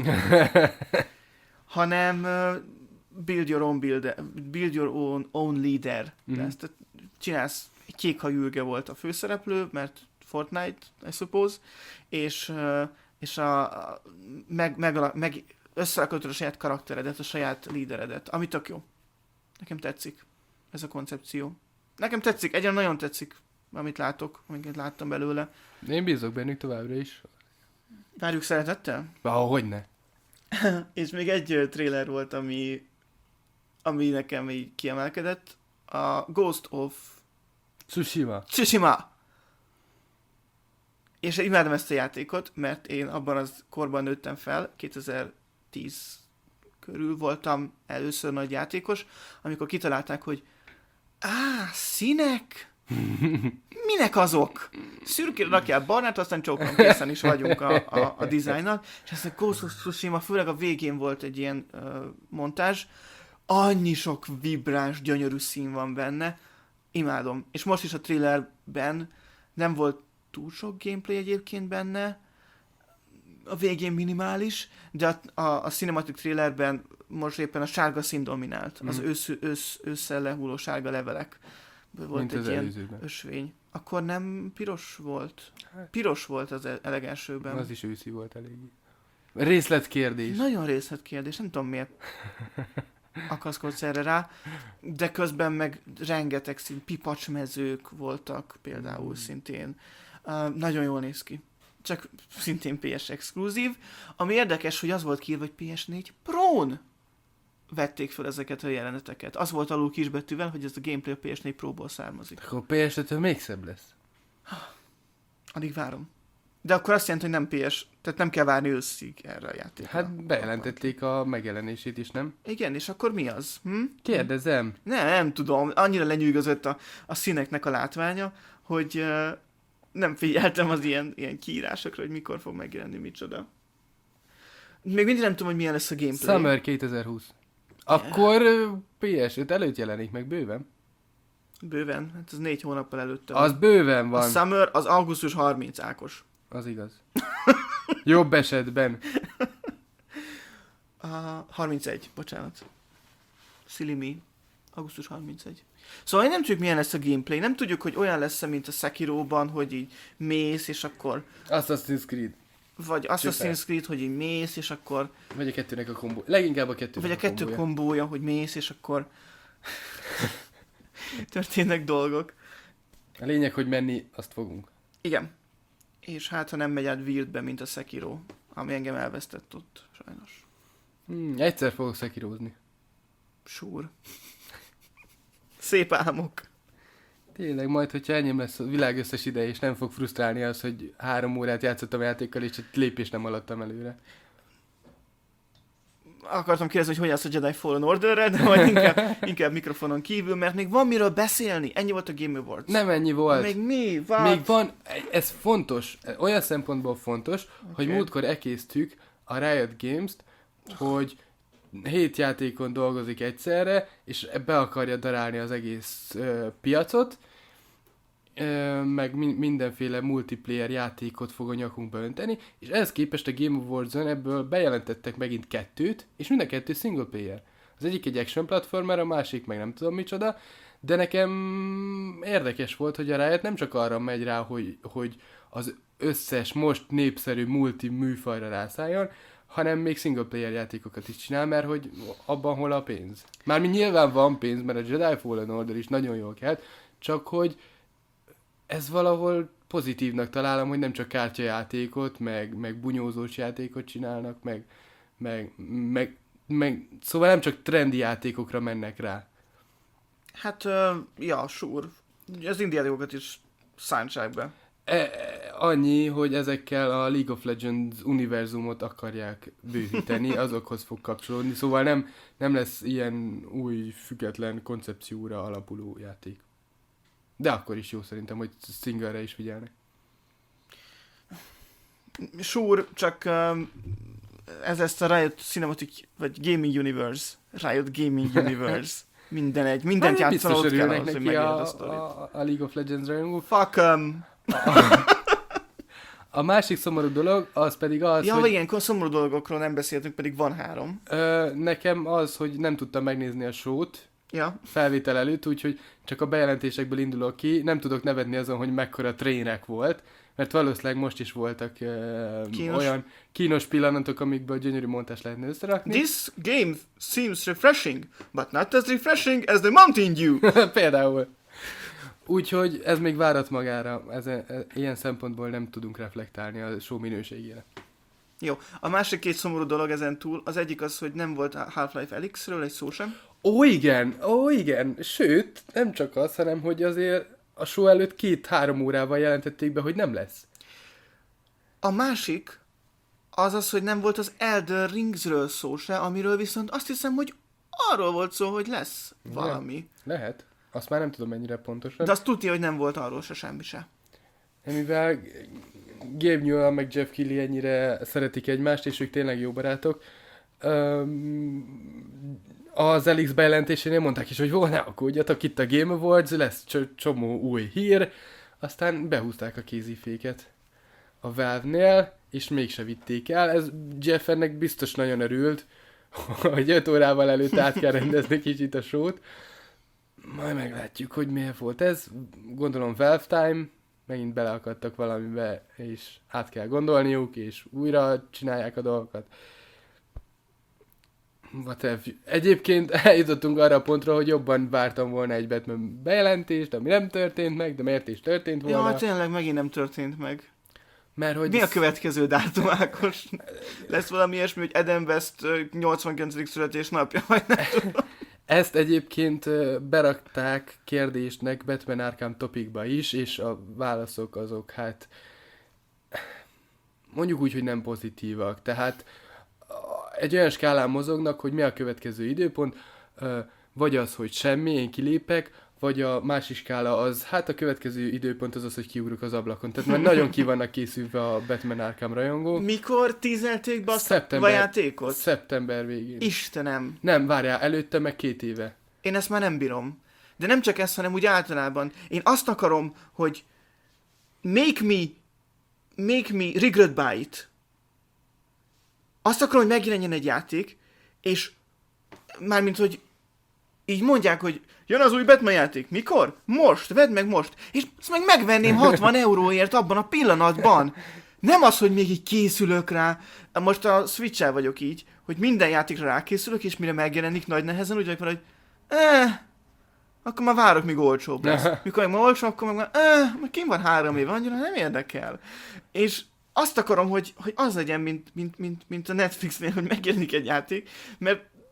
hanem uh, build your own builder, build your own, own leader Mhm. lesz. Tehát csinálsz, egy kékhajú ülge volt a főszereplő, mert Fortnite, I suppose, és, uh, és a, a meg, meg, meg összerakod a saját karakteredet, a saját líderedet, ami tök jó. Nekem tetszik ez a koncepció. Nekem tetszik, egyáltalán nagyon tetszik, amit látok, amiket láttam belőle. Én bízok bennük továbbra is. Várjuk szeretettel? Ah, hogyne. És még egy ö, trailer volt, ami, ami nekem így kiemelkedett. A Ghost of Tsushima. Tsushima. És imádom ezt a játékot, mert én abban az korban nőttem fel, kétezer-tíz körül voltam először nagy játékos, amikor kitalálták, hogy á, színek? Minek azok? Szürkére rakjál barnát, aztán csókolom, készen is vagyunk a, a, a dizájnnal. És ez a Ghost of Tsushima, főleg a végén volt egy ilyen uh, montázs, annyi sok vibráns, gyönyörű szín van benne, imádom. És most is a trailerben nem volt túl sok gameplay egyébként benne, a végén minimális, de a, a, a cinematic trailerben most éppen a sárga szín dominált. Az Mhm. ősz, ősz, ősszel lehúló sárga levelek. Volt Mint egy az ilyen előzőben. ösvény. Akkor nem piros volt? Hát- Piros volt az e- elegensőben. Az is őszi volt eléggé. Részletkérdés. Nagyon részletkérdés, nem tudom miért akaszkodsz erre rá, de közben meg rengeteg szín, pipacsmezők voltak például Mm. szintén. Uh, nagyon jól néz ki. Csak szintén pé es exkluzív. Ami érdekes, hogy az volt kiírva, hogy pé es négy Pro-n vették fel ezeket a jeleneteket. Az volt alul kisbetűvel, hogy ez a gameplay a pé es négy Pro-ból származik. Akkor pé es ötől még szebb lesz. Addig várom. De akkor azt jelenti, hogy nem pé es, tehát nem kell várni őszig erre a játékra. Hát bejelentették a megjelenését is, nem? Igen, és akkor mi az? Hm? Kérdezem. Nem, nem tudom. Annyira lenyűgözött a, a színeknek a látványa, hogy uh, nem figyeltem az ilyen, ilyen kiírásokra, hogy mikor fog megjelenni, micsoda. Még mindig nem tudom, hogy milyen lesz a gameplay. Summer kétezer-húsz. Akkor ö, pé es öt előtt jelenik meg bőven. Bőven, hát ez négy hónappal előtte. Az bőven a van. Summer az augusztus harminc Ákos. Az igaz. Jobb esetben. A harmincegy, bocsánat. Silly me. augusztus harmincegy. Szóval nem tudjuk, milyen lesz a gameplay. Nem tudjuk, hogy olyan lesz, mint a Sekiroban, hogy így mész, és akkor... Assassin's Creed. Vagy Assassin's Creed, hogy így mész, és akkor... Vagy a kettőnek a kombó. Leginkább a kettőnek Vagy a kettő kombója. kombója, hogy mész, és akkor... történnek dolgok. A lényeg, hogy menni, azt fogunk. Igen. És hát, ha nem megy át Weirdbe, mint a Sekiro, ami engem elvesztett ott, sajnos. Hmm, egyszer fogok szekirózni. Súr. Szép álmok. Tényleg, majd, hogyha enyém lesz a világ összes ideje, és nem fog frusztrálni az, hogy három órát játszottam a játékkal, és egy lépést nem haladtam előre. Akartam kérdezni, hogy hogy állsz a Jedi Fallen Orderre, de majd inkább, inkább mikrofonon kívül, mert még van miről beszélni. Ennyi volt a Game Awards. Nem ennyi volt. Még mi? What? Még van, ez fontos, olyan szempontból fontos, okay. hogy múltkor ekésztük a Riot Games-t, hogy hét játékon dolgozik egyszerre, és be akarja darálni az egész ö, piacot, ö, meg mi- mindenféle multiplayer játékot fog a nyakunkba önteni, és ehhez képest a Game Awards-on ebből bejelentettek megint kettőt, és mind a kettő single player. Az egyik egy action platformer, a másik meg nem tudom micsoda, de nekem érdekes volt, hogy a Riot nem csak arra megy rá, hogy, hogy az összes most népszerű multi műfajra rászálljon, hanem még single player játékokat is csinál, mert hogy abban hol a pénz. Mármint nyilván van pénz, mert a Jedi Fallen Order is nagyon jól kelt, csak hogy ez valahol pozitívnak találom, hogy nem csak kártyajátékot, meg, meg bunyózós játékot csinálnak, meg, meg, meg, meg szóval nem csak trendi játékokra mennek rá. Hát, uh, ja, sure. Az indiátékokat is szántsák be. E, e, annyi, hogy ezekkel a League of Legends univerzumot akarják bővíteni, azokhoz fog kapcsolódni, szóval nem, nem lesz ilyen új, független koncepcióra alapuló játék. De akkor is jó szerintem, hogy singlere is figyelnek. Sure, csak um, ez ezt a Riot Cinematic, vagy Gaming Universe, Riot Gaming Universe, minden egy, mindent hát, játszanak, ott kell ahhoz, hogy neki megérd a, a sztorit. a, a League of Legends rajongó. Fuck um. A másik szomorú dolog, az pedig az, ja, hogy... igen, szomorú dolgokról nem beszéltünk, pedig van három. Ö, nekem az, hogy nem tudtam megnézni a show-t Ja. felvétel előtt, úgyhogy csak a bejelentésekből indulok ki, nem tudok nevetni azon, hogy mekkora trének volt, mert valószínűleg most is voltak ö, Kínos. olyan kínos pillanatok, amikből gyönyörű mondást lehetne összerakni. This game seems refreshing, but not as refreshing as the Mountain Dew. Például. Úgyhogy ez még várat magára, ez, ez, ilyen szempontból nem tudunk reflektálni a show minőségére. Jó, a másik két szomorú dolog ezen túl, az egyik az, hogy nem volt a Half-Life Alyxről egy szó sem. Ó, igen, ó, igen, sőt, nem csak az, hanem hogy azért a show előtt két-három órával jelentették be, hogy nem lesz. A másik az az, hogy nem volt az Elden Ringsről szó se, amiről viszont azt hiszem, hogy arról volt szó, hogy lesz valami. Lehet. Azt már nem tudom mennyire pontosan. De azt tudja, hogy nem volt arról se semmi se. Mivel Gabe Newell meg Jeff Keighley ennyire szeretik egymást, és ők tényleg jó barátok, um, az Elix bejelentésénél mondták is, hogy volna, ne aggódjatok, itt a Game Awards, lesz cs- csomó új hír, aztán behúzták a kéziféket a Valve-nél, és mégse vitték el. Ez Jeff ennek biztos nagyon örült, hogy öt órával előtt át kell rendezni kicsit a show-t. Majd meglátjuk, hogy miért volt ez. Gondolom Valve Time, megint beleakadtak valamibe, és át kell gondolniuk, és újra csinálják a dolgokat. Whatever. Egyébként eljutottunk arra a pontra, hogy jobban vártam volna egy Batman bejelentést, ami nem történt meg, de miért is történt volna. Ja, tényleg megint nem történt meg. Mert hogy Mi a ez... következő dátum, Ákos? Lesz valami ilyesmi, hogy Adam West nyolcvankilencedik születésnapja, vagy nem tudom. Ezt egyébként berakták kérdésnek Batman Arkham Topicba is, és a válaszok azok hát mondjuk úgy, hogy nem pozitívak. Tehát egy olyan skálán mozognak, hogy mi a következő időpont, vagy az, hogy semmi, én kilépek, vagy a másik skála az, hát a következő időpont az az, hogy kiugrok az ablakon. Tehát már nagyon ki vannak készülve a Batman Arkham rajongók. Mikor tízelték be a Szeptember, játékot? Szeptember végén. Istenem. Nem, várjál, előtte meg két éve. Én ezt már nem bírom. De nem csak ezt, hanem úgy általában. Én azt akarom, hogy make me, make me regret by it. Azt akarom, hogy megjelenjen egy játék, és mármint, hogy így mondják, hogy jön az új Batman játék. Mikor? Most. Vedd meg most. És ezt meg megvenném hatvan euróért abban a pillanatban. Nem az, hogy még így készülök rá. Most a Switch-el vagyok így, hogy minden játékra rákészülök, és mire megjelenik nagy nehezen, úgy vagyok vele, hogy eh, akkor már várok, míg olcsóbb lesz. Mikor meg már olcsó, akkor meg már, eh, már kim van három éve, annyira nem érdekel. És azt akarom, hogy, hogy az legyen, mint, mint, mint, mint a Netflixnél, hogy megjelenik egy játék, mert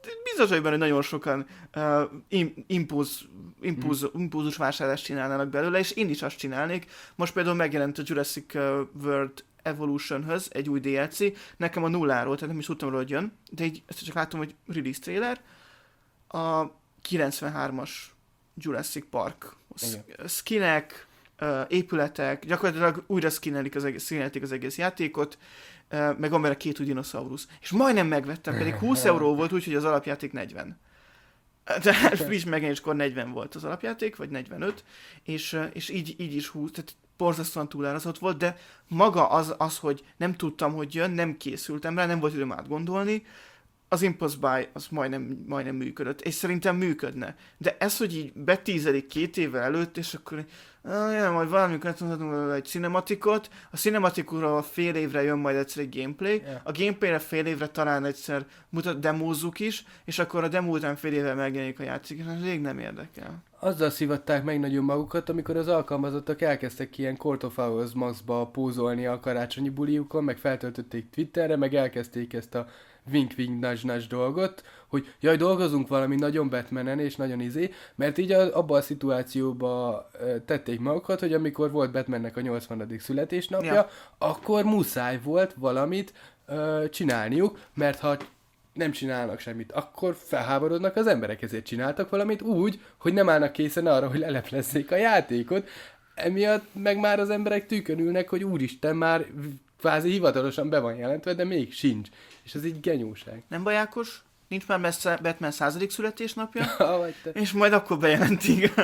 biztos vagy benne, hogy nagyon sokan uh, impulz, impulz, impulzus vásárlást csinálnának belőle, és én is azt csinálnék. Most például megjelent a Jurassic World Evolutionhöz egy új dé el cé, nekem a nulláról, tehát nem is tudtam róla, hogy jön, de így ezt csak láttam, hogy release trailer. A kilencvenhármas Jurassic Park skinek, uh, épületek, gyakorlatilag újra skinelik az egész, skinelték az egész játékot, uh, meg van benne két új dinoszaurusz. És majdnem megvettem, pedig húsz euró volt, úgyhogy az alapjáték negyven. Tehát friss megjelenéskor negyven volt az alapjáték, vagy negyvenöt, és, uh, és így, így is húsz, tehát borzasztóan túlárazott volt, de maga az, az, hogy nem tudtam, hogy jön, nem készültem rá, nem volt időm átgondolni, az Impulse Buy az majdnem, majdnem működött, és szerintem működne. De ez, hogy így betízelik két évvel előtt, és akkor ah, majd valamikor tudhatunk egy cinematikot, a cinematikról fél évre jön majd egyszer egy gameplay, yeah. A gameplayre fél évre talán egyszer mutat, demózzuk is, és akkor a demo után fél évvel megjelenik a játék, és ez rég nem érdekel. Azzal szivatták meg nagyon magukat, amikor az alkalmazottak elkezdtek ilyen Court of Owls Maxba pózolni a karácsonyi buliukon, meg feltöltötték Twitterre, meg elkezdték ezt a wink-wink nudge-nudge dolgot, hogy jaj, dolgozunk valami nagyon Batmanen és nagyon izé, mert így a, abban a szituációban e, tették magukat, hogy amikor volt Batmannek a nyolcvanadik születésnapja, ja. Akkor muszáj volt valamit e, csinálniuk, mert ha nem csinálnak semmit, akkor felháborodnak az emberek, ezért csináltak valamit úgy, hogy nem állnak készen arra, hogy leleplezzék a játékot, emiatt meg már az emberek tűkön ülnek, hogy úristen, már kvázi hivatalosan be van jelentve, de még sincs. És ez így genyóság. Nem baj, Ákos? Nincs már messze Batman századik születésnapja? Ah, és majd akkor bejelentik.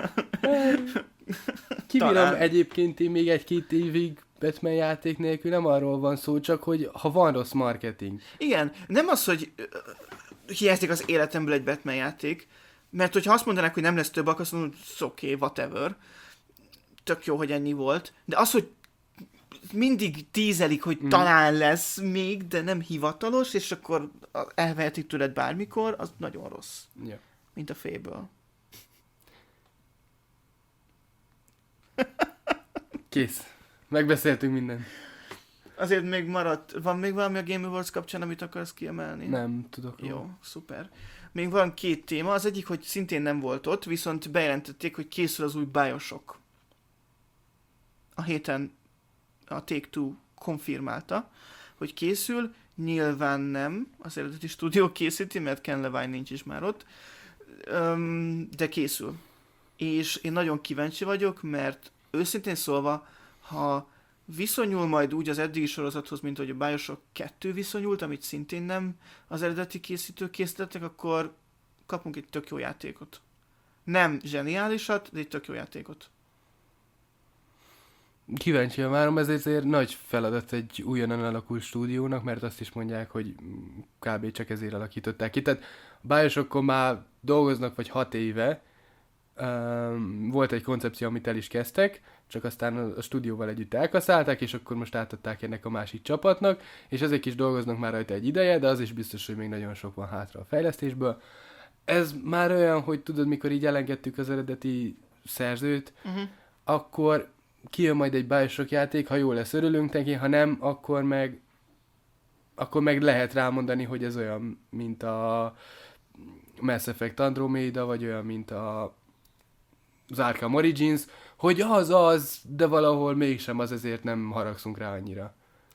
Kibírom egyébként én még egy-két évig Batman játék nélkül, nem arról van szó, csak hogy ha van rossz marketing. Igen, nem az, hogy hiányzik az életemből egy Batman játék, mert hogyha azt mondanák, hogy nem lesz több, akkor azt mondom, hogy oké, okay, whatever. Tök jó, hogy ennyi volt. De az, hogy mindig tízelik, hogy mm. talán lesz még, de nem hivatalos, és akkor elvehetik tőled bármikor, az nagyon rossz. Ja. Mint a Fable. Kész. Megbeszéltünk mindent. Azért még maradt, van még valami a Game Awards kapcsán, amit akarsz kiemelni? Nem tudok. Jó, róla. Szuper. Még van két téma, az egyik, hogy szintén nem volt ott, viszont bejelentették, hogy készül az új Bioshock. A héten a Take-Two konfirmálta, hogy készül, nyilván nem, az eredeti stúdió készíti, mert Ken Levine nincs is már ott, de készül. És én nagyon kíváncsi vagyok, mert őszintén szólva, ha viszonyul majd úgy az eddigi sorozathoz, mint hogy a Bioshock kettő viszonyult, amit szintén nem az eredeti készítők készítettek, akkor kapunk egy tök jó játékot. Nem zseniálisat, de egy tök jó játékot. Kíváncsian várom, ez ezért nagy feladat egy újonnan alakult stúdiónak, mert azt is mondják, hogy kb. Csak ezért alakították ki. Tehát Bioshockkon már dolgoznak vagy hat éve, um, volt egy koncepció, amit el is kezdtek, csak aztán a stúdióval együtt elkaszálták, és akkor most átadták ennek a másik csapatnak, és ezek is dolgoznak már rajta egy ideje, de az is biztos, hogy még nagyon sok van hátra a fejlesztésből. Ez már olyan, hogy tudod, mikor így elengedtük az eredeti szerzőt, uh-huh. akkor kijön majd egy Bioshock játék, ha jó lesz, örülünk neki, ha nem, akkor meg akkor meg lehet rámondani, hogy ez olyan, mint a Mass Effect Andromeda, vagy olyan, mint a az Arkham Origins, hogy az az, de valahol mégsem az, ezért nem haragszunk rá annyira.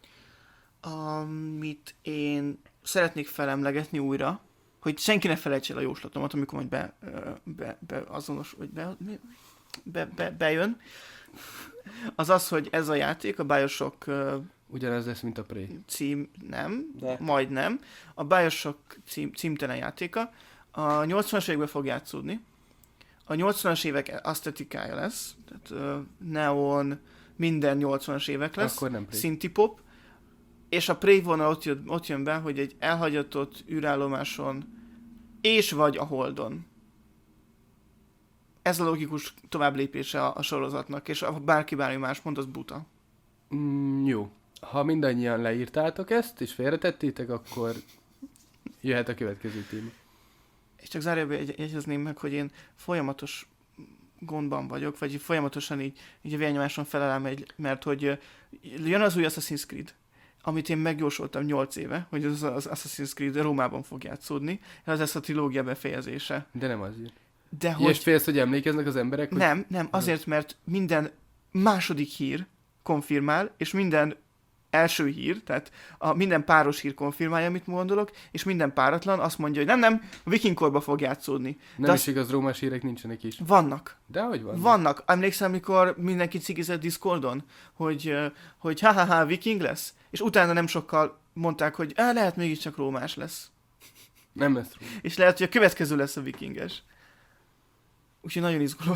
Amit én szeretnék felemlegetni újra, hogy senki ne felejtse el a jóslatomat, amikor majd be, be, be azonos, vagy be, be, be, bejön, az az, hogy ez a játék, a Bioshock ugyanez lesz, mint a Prey. Cím, nem, de. majdnem. A Bioshock cím, címtelen játéka a nyolcvanas években fog játszódni. A nyolcvanas évek asztetikája lesz, tehát uh, neon, minden nyolcvanas évek lesz, akkor nem Prey. Synthpop, és a Prey vonal ott jön, ott jön be, hogy egy elhagyatott űrállomáson és vagy a Holdon. Ez a logikus tovább lépése a, a sorozatnak, és ha bárki bármi más mond, az buta. Mm, jó. Ha mindannyian leírtátok ezt, és félretettétek, akkor jöhet a következő téma. És csak zárjában jegy, jegyezném meg, hogy én folyamatos gondban vagyok, vagy folyamatosan így, így a vérnyomáson felelem egy, mert hogy jön az új Assassin's Creed. amit én megjósoltam nyolc éve, hogy az, az Assassin's Creed Rómában fog játszódni, ez lesz a trilógia befejezése. De nem azért. De Ja, hogy... és félsz, hogy emlékeznek az emberek? Hogy... Nem, nem, azért, mert minden második hír konfirmál, és minden első hír, tehát a minden páros hír konfirmálja, amit gondolok, és minden páratlan azt mondja, hogy nem, nem, a vikingkorba fog játszódni. Nem De is igaz, rómás hírek nincsenek is. Vannak. De hogy vannak? Vannak. Emlékszem, amikor mindenki cigizett Discordon, hogy, ö, hogy ha-ha-ha, viking lesz? És utána nem sokkal mondták, hogy á, lehet mégiscsak rómás lesz. Nem lesz róla. És lehet, hogy a következő lesz a vikinges. Úgyhogy nagyon izgulok.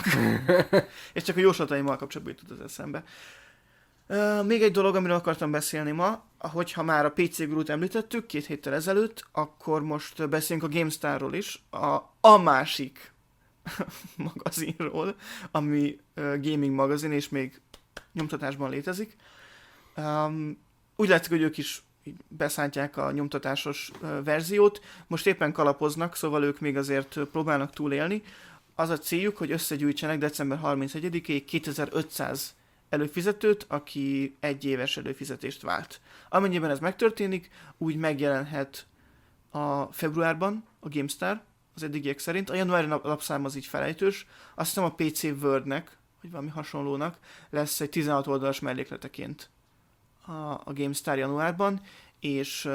És csak a jóslataimmal kapcsolatban jutott az eszembe. Uh, még egy dolog, amiről akartam beszélni ma, hogyha már a pé cé Gurút említettük két héttel ezelőtt, akkor most beszélünk a GameStarról is, a, a másik magazinról, ami uh, gaming magazin, és még nyomtatásban létezik. Um, úgy látszik, hogy ők is beszántják a nyomtatásos uh, verziót, most éppen kalapoznak, szóval ők még azért uh, próbálnak túlélni. Az a céljuk, hogy összegyűjtsenek december harmincegyedikéig kétezer-ötszáz előfizetőt, aki egy éves előfizetést vált. Amennyiben ez megtörténik, úgy megjelenhet a februárban a GameStar, az eddigiek szerint. A januári lapszám az így felejtős. Azt hiszem a pé cé Worldnek, vagy valami hasonlónak lesz egy tizenhat oldalas mellékleteként a, a GameStar januárban, és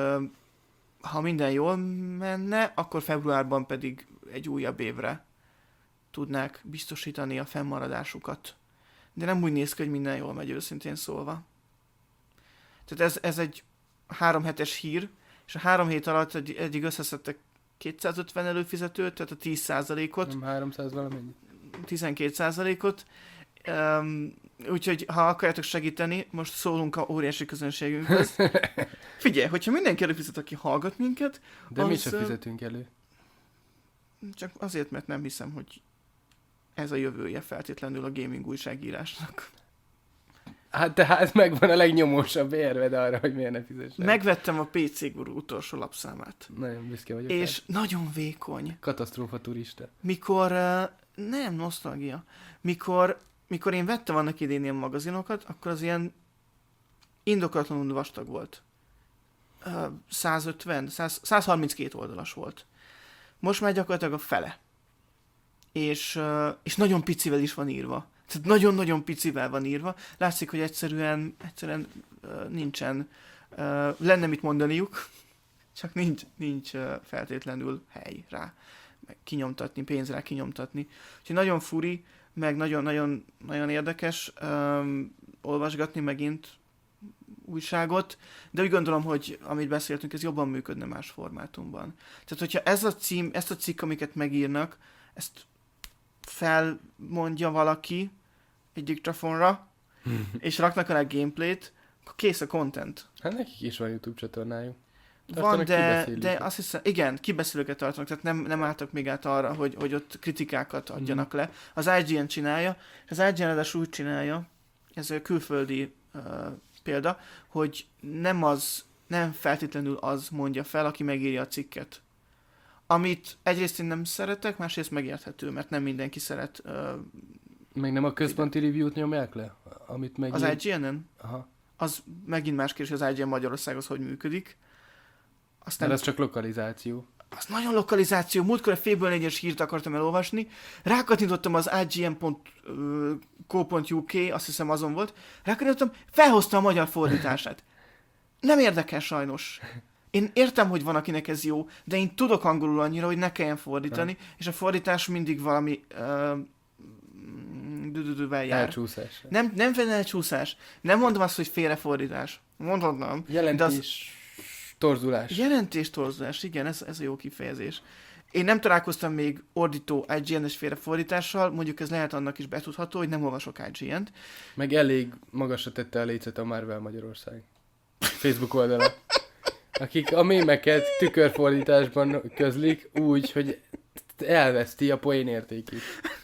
ha minden jól menne, akkor februárban pedig egy újabb évre tudnák biztosítani a fennmaradásukat. De nem úgy néz ki, hogy minden jól megy, őszintén szólva. Tehát ez, ez egy három hetes hír, és a három hét alatt egy, egyig összeszedtek kétszázötven előfizetőt, tehát a tíz százalékot. Nem háromszáz valamennyi. tizenkét százalékot. Um, úgyhogy, ha akarjátok segíteni, most szólunk a óriási közönségünkhöz. Figyelj, hogyha mindenki előfizet, aki hallgat minket, de az, mi sem fizetünk elő. Csak azért, mert nem hiszem, hogy ez a jövője feltétlenül a gaming újságírásnak. Hát tehát megvan a legnyomósabb érved arra, hogy miért ne fizessek. Megvettem a pé cé Guru utolsó lapszámát. Nagyon büszke vagyok. És el. nagyon vékony. Katasztrófa turista. Mikor, uh, nem, nosztalgia. Mikor, mikor én vettem annak idén ilyen magazinokat, akkor az ilyen indokatlanul vastag volt. Uh, százötven, száz, százharminckét oldalas volt. Most már gyakorlatilag a fele. És, uh, és nagyon picivel is van írva. Tehát nagyon-nagyon picivel van írva. Látszik, hogy egyszerűen, egyszerűen uh, nincsen, uh, lenne mit mondaniuk, csak nincs, nincs uh, feltétlenül hely rá meg kinyomtatni, pénz rá kinyomtatni. Úgyhogy nagyon furi, meg nagyon-nagyon nagyon érdekes um, olvasgatni megint újságot, de úgy gondolom, hogy amit beszéltünk, ez jobban működne más formátumban. Tehát, hogyha ez a cím, ezt a cikk, amiket megírnak, ezt felmondja valaki egy diktafonra, és raknak alá gameplayt, akkor kész a content. Hát nekik is van YouTube csatornájuk. Van, de, de azt hiszem, igen, kibeszélőket tartanak, tehát nem, nem álltak még át arra, hogy, hogy ott kritikákat adjanak mm. le. Az i gé en csinálja, és az i gé en ráadásul úgy csinálja, ez a külföldi uh, példa, hogy nem az, nem feltétlenül az mondja fel, aki megírja a cikket. Amit egyrészt én nem szeretek, másrészt megérthető, mert nem mindenki szeret. Uh, Meg nem a központi review-t nyomják le? Amit megír... Az i gé en-en? Aha. Az megint más kérdés, hogy az i gé en Magyarország az hogy működik. Aztán ez csak lokalizáció. Az nagyon lokalizáció. Múltkor a Fable négyes hírt akartam elolvasni. Rákattintottam az i gé en pont co pont u k, azt hiszem azon volt. Rákattintottam, felhozta a magyar fordítását. Nem érdekel sajnos. Én értem, hogy van, akinek ez jó, de én tudok angolul annyira, hogy ne kelljen fordítani, nem. És a fordítás mindig valami uh, düdüdüvel jár. Elcsúszás. Nem, nem fenn elcsúszás. Nem mondom azt, hogy félrefordítás. Mondhatnám. Jelentés torzulás. Jelentés torzulás, igen, ez, ez a jó kifejezés. Én nem találkoztam még ordító i gé en-es félrefordítással, mondjuk ez lehet annak is betudható, hogy nem olvasok i gé en-t. Meg elég magasra tette a lécet a Marvel Magyarország Facebook oldala. Akik a mémeket tükörfordításban közlik úgy, hogy elveszti a poén értékét.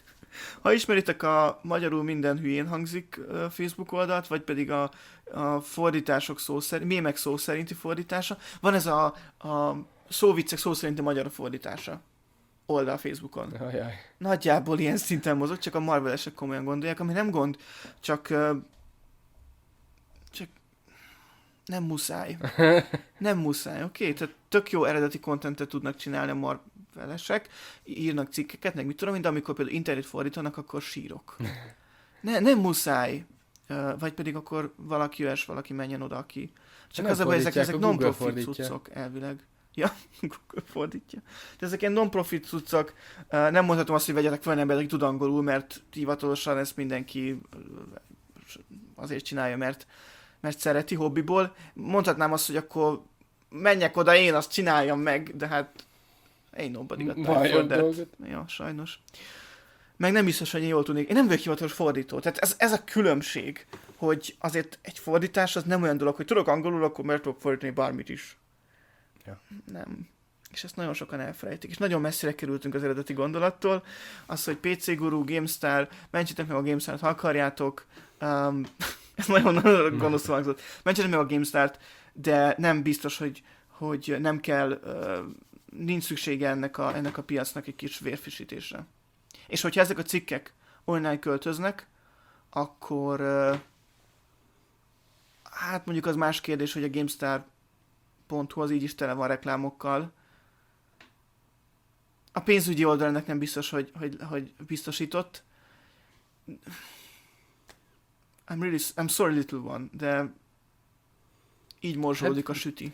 Ha ismeritek a Magyarul minden hülyén hangzik Facebook oldalt, vagy pedig a, a fordítások szó szerint, mémek szó szerinti fordítása, van ez a, a szóviccek szó szerinti magyar fordítása oldal Facebookon. Ajaj. Nagyjából ilyen szinten mozog, csak a Marvelesek komolyan gondolják, ami nem gond, csak, csak Nem muszáj. Nem muszáj, oké? Okay? Tehát tök jó eredeti contentet tudnak csinálni a marvelesek, írnak cikkeket, meg mit tudom, de amikor például internet fordítanak, akkor sírok. Ne, nem muszáj. Uh, vagy pedig akkor valaki jöhes, valaki menjen oda, aki... Csak Nem az a baj, ezek, ezek a Google non-profit fordítja. cuccok, elvileg. Ja, Google fordítja. De ezek ilyen non-profit cuccok, uh, nem mondhatom azt, hogy vegyetek fel emberek, aki tud angolul, mert hivatalosan ezt mindenki uh, azért csinálja, mert, mert szereti hobbiból. Mondhatnám azt, hogy akkor menjek oda, én azt csináljam meg, de hát ain't nobody got time for that. Ja, sajnos. Meg nem biztos, hogy én jól tudnék. Én nem vagyok hivatalos fordító. Tehát ez, ez a különbség, hogy azért egy fordítás az nem olyan dolog, hogy tudok angolul, akkor mert tudok fordítani bármit is. Ja. Nem. És ezt nagyon sokan elfelejtik. És nagyon messzire kerültünk az eredeti gondolattól. Az, hogy pé cé Guru, GameStar, mentsétek meg a GameStar-t, ha akarjátok. Um, ez nagyon, nagyon gonoszul hangzott. Mentsétek meg a GameStar-t, de nem biztos, hogy, hogy nem kell, uh, nincs szüksége ennek a, ennek a piacnak egy kis vérfrissítésre. És hogyha ezek a cikkek online költöznek, akkor uh, hát mondjuk az más kérdés, hogy a GameStar pont hu az így is tele van reklámokkal. A pénzügyi oldalnak nem biztos, hogy, hogy, hogy biztosított. I'm really, I'm sorry little one, de így morzsolódik hát, a süti.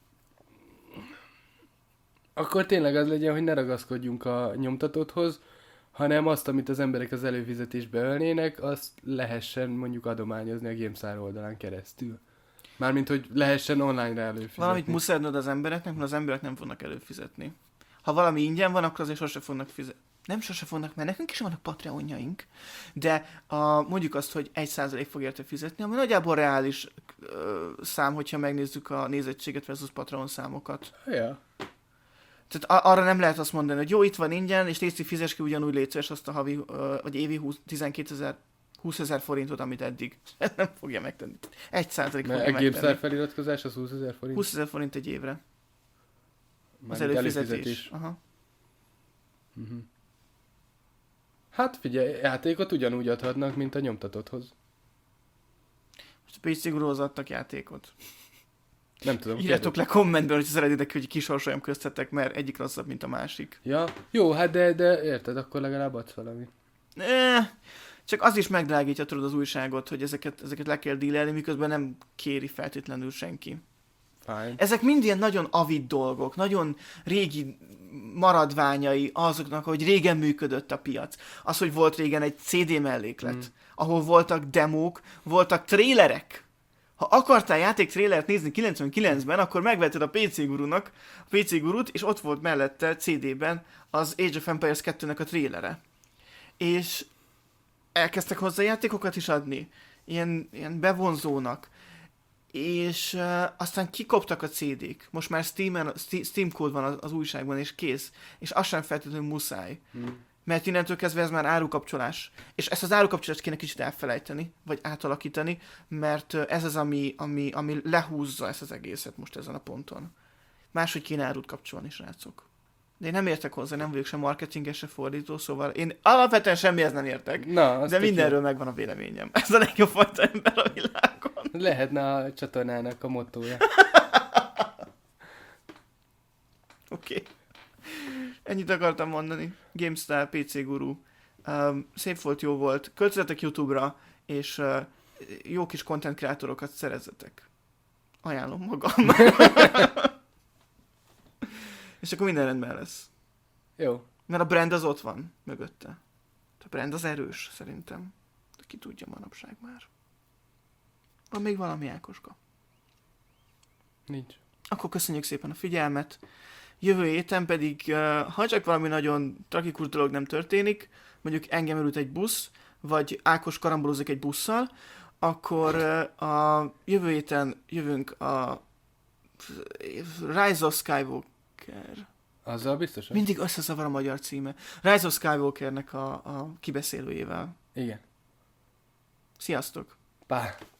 Akkor tényleg az legyen, hogy ne ragaszkodjunk a nyomtatotthoz, hanem azt, amit az emberek az előfizetésbe ölnének, azt lehessen mondjuk adományozni a GameStar oldalán keresztül. Mármint, hogy lehessen online-ra előfizetni. Valamit muszáj adnod az embereknek, mert az emberek nem fognak előfizetni. Ha valami ingyen van, akkor azért sose fognak fizetni. Nem sose fognak, mert nekünk is vannak Patreonjaink, de a, mondjuk azt, hogy egy százalék fog érte fizetni, ami nagyjából reális ö, szám, hogyha megnézzük a nézettséget versus Patreon számokat. Ja. Tehát a- arra nem lehet azt mondani, hogy jó, itt van ingyen, és légy fizes ki ugyanúgy létszős azt a havi, ö, vagy évi húsz, tizenkétezer, húszezer forintot, amit eddig. Ez nem fogja megtenni. Egy százalék fogja a megtenni. GameStar feliratkozás az húszezer forint? húszezer forint egy évre. Az Mármint előfizetés. előfizetés. Aha. Uh-huh. Hát figyelj, játékot ugyanúgy adhatnak, mint a nyomtatotthoz. Most a pé cé Guruhoz adtak játékot. Nem tudom. Írjátok le kommentben, hogy szeretitek, hogy kisorsoljam köztetek, mert egyik rosszabb, mint a másik. Ja, jó, hát de, de érted, akkor legalább adsz valami. Eh, csak az is megdrágítja tudod az újságot, hogy ezeket, ezeket le kell dílelni, miközben nem kéri feltétlenül senki. Fine. Ezek mind ilyen nagyon avid dolgok, nagyon régi maradványai azoknak, hogy régen működött a piac. Az, hogy volt régen egy cé dé melléklet, mm. ahol voltak demók, voltak trélerek. Ha akartál játék trélert nézni kilencvenkilencben, akkor megvetted a pé cé Gurunak, a pé cé Gurut, és ott volt mellette cé dében az Age of Empires kettőnek a trélere. És elkezdtek hozzá játékokat is adni, ilyen, ilyen bevonzónak, és uh, aztán kikoptak a cé dék. Most már Steam-en, Steam kód van az, az újságban, és kész. És az sem feltétlenül muszáj. Hmm. Mert innentől kezdve ez már árukapcsolás. És ezt az árukapcsolást kéne kicsit elfelejteni, vagy átalakítani, mert ez az, ami, ami, ami lehúzza ezt az egészet most ezen a ponton. Máshogy kéne árut kapcsolni, srácok. De én nem értek hozzá, nem vagyok se marketinges, se fordító, szóval én alapvetően semmihez nem értek, Na, de mindenről jó. Megvan a véleményem. Ez a legjobb fajta ember a világon. Lehetne a csatornának a mottója. Oké. Okay. Ennyit akartam mondani. GameStar, pé cé Guru. Um, szép volt, jó volt. Költözzetek YouTube-ra, és uh, jó kis content kreátorokat szerezzetek. Ajánlom magam. És akkor minden rendben lesz. Jó. Mert a brand az ott van mögötte. A brand az erős, szerintem. De ki tudja manapság már. Van még valami, Ákoska? Nincs. Akkor köszönjük szépen a figyelmet. Jövő héten pedig, uh, ha csak valami nagyon tragikus dolog nem történik, mondjuk engem örült egy busz, vagy Ákos karambolozik egy busszal, akkor uh, a jövő héten jövünk a Rise of Skywalker. Azzal biztosan? Mindig összezavar a magyar címe. Rise of Skywalkernek a, a kibeszélőjével. Igen. Sziasztok! Pá.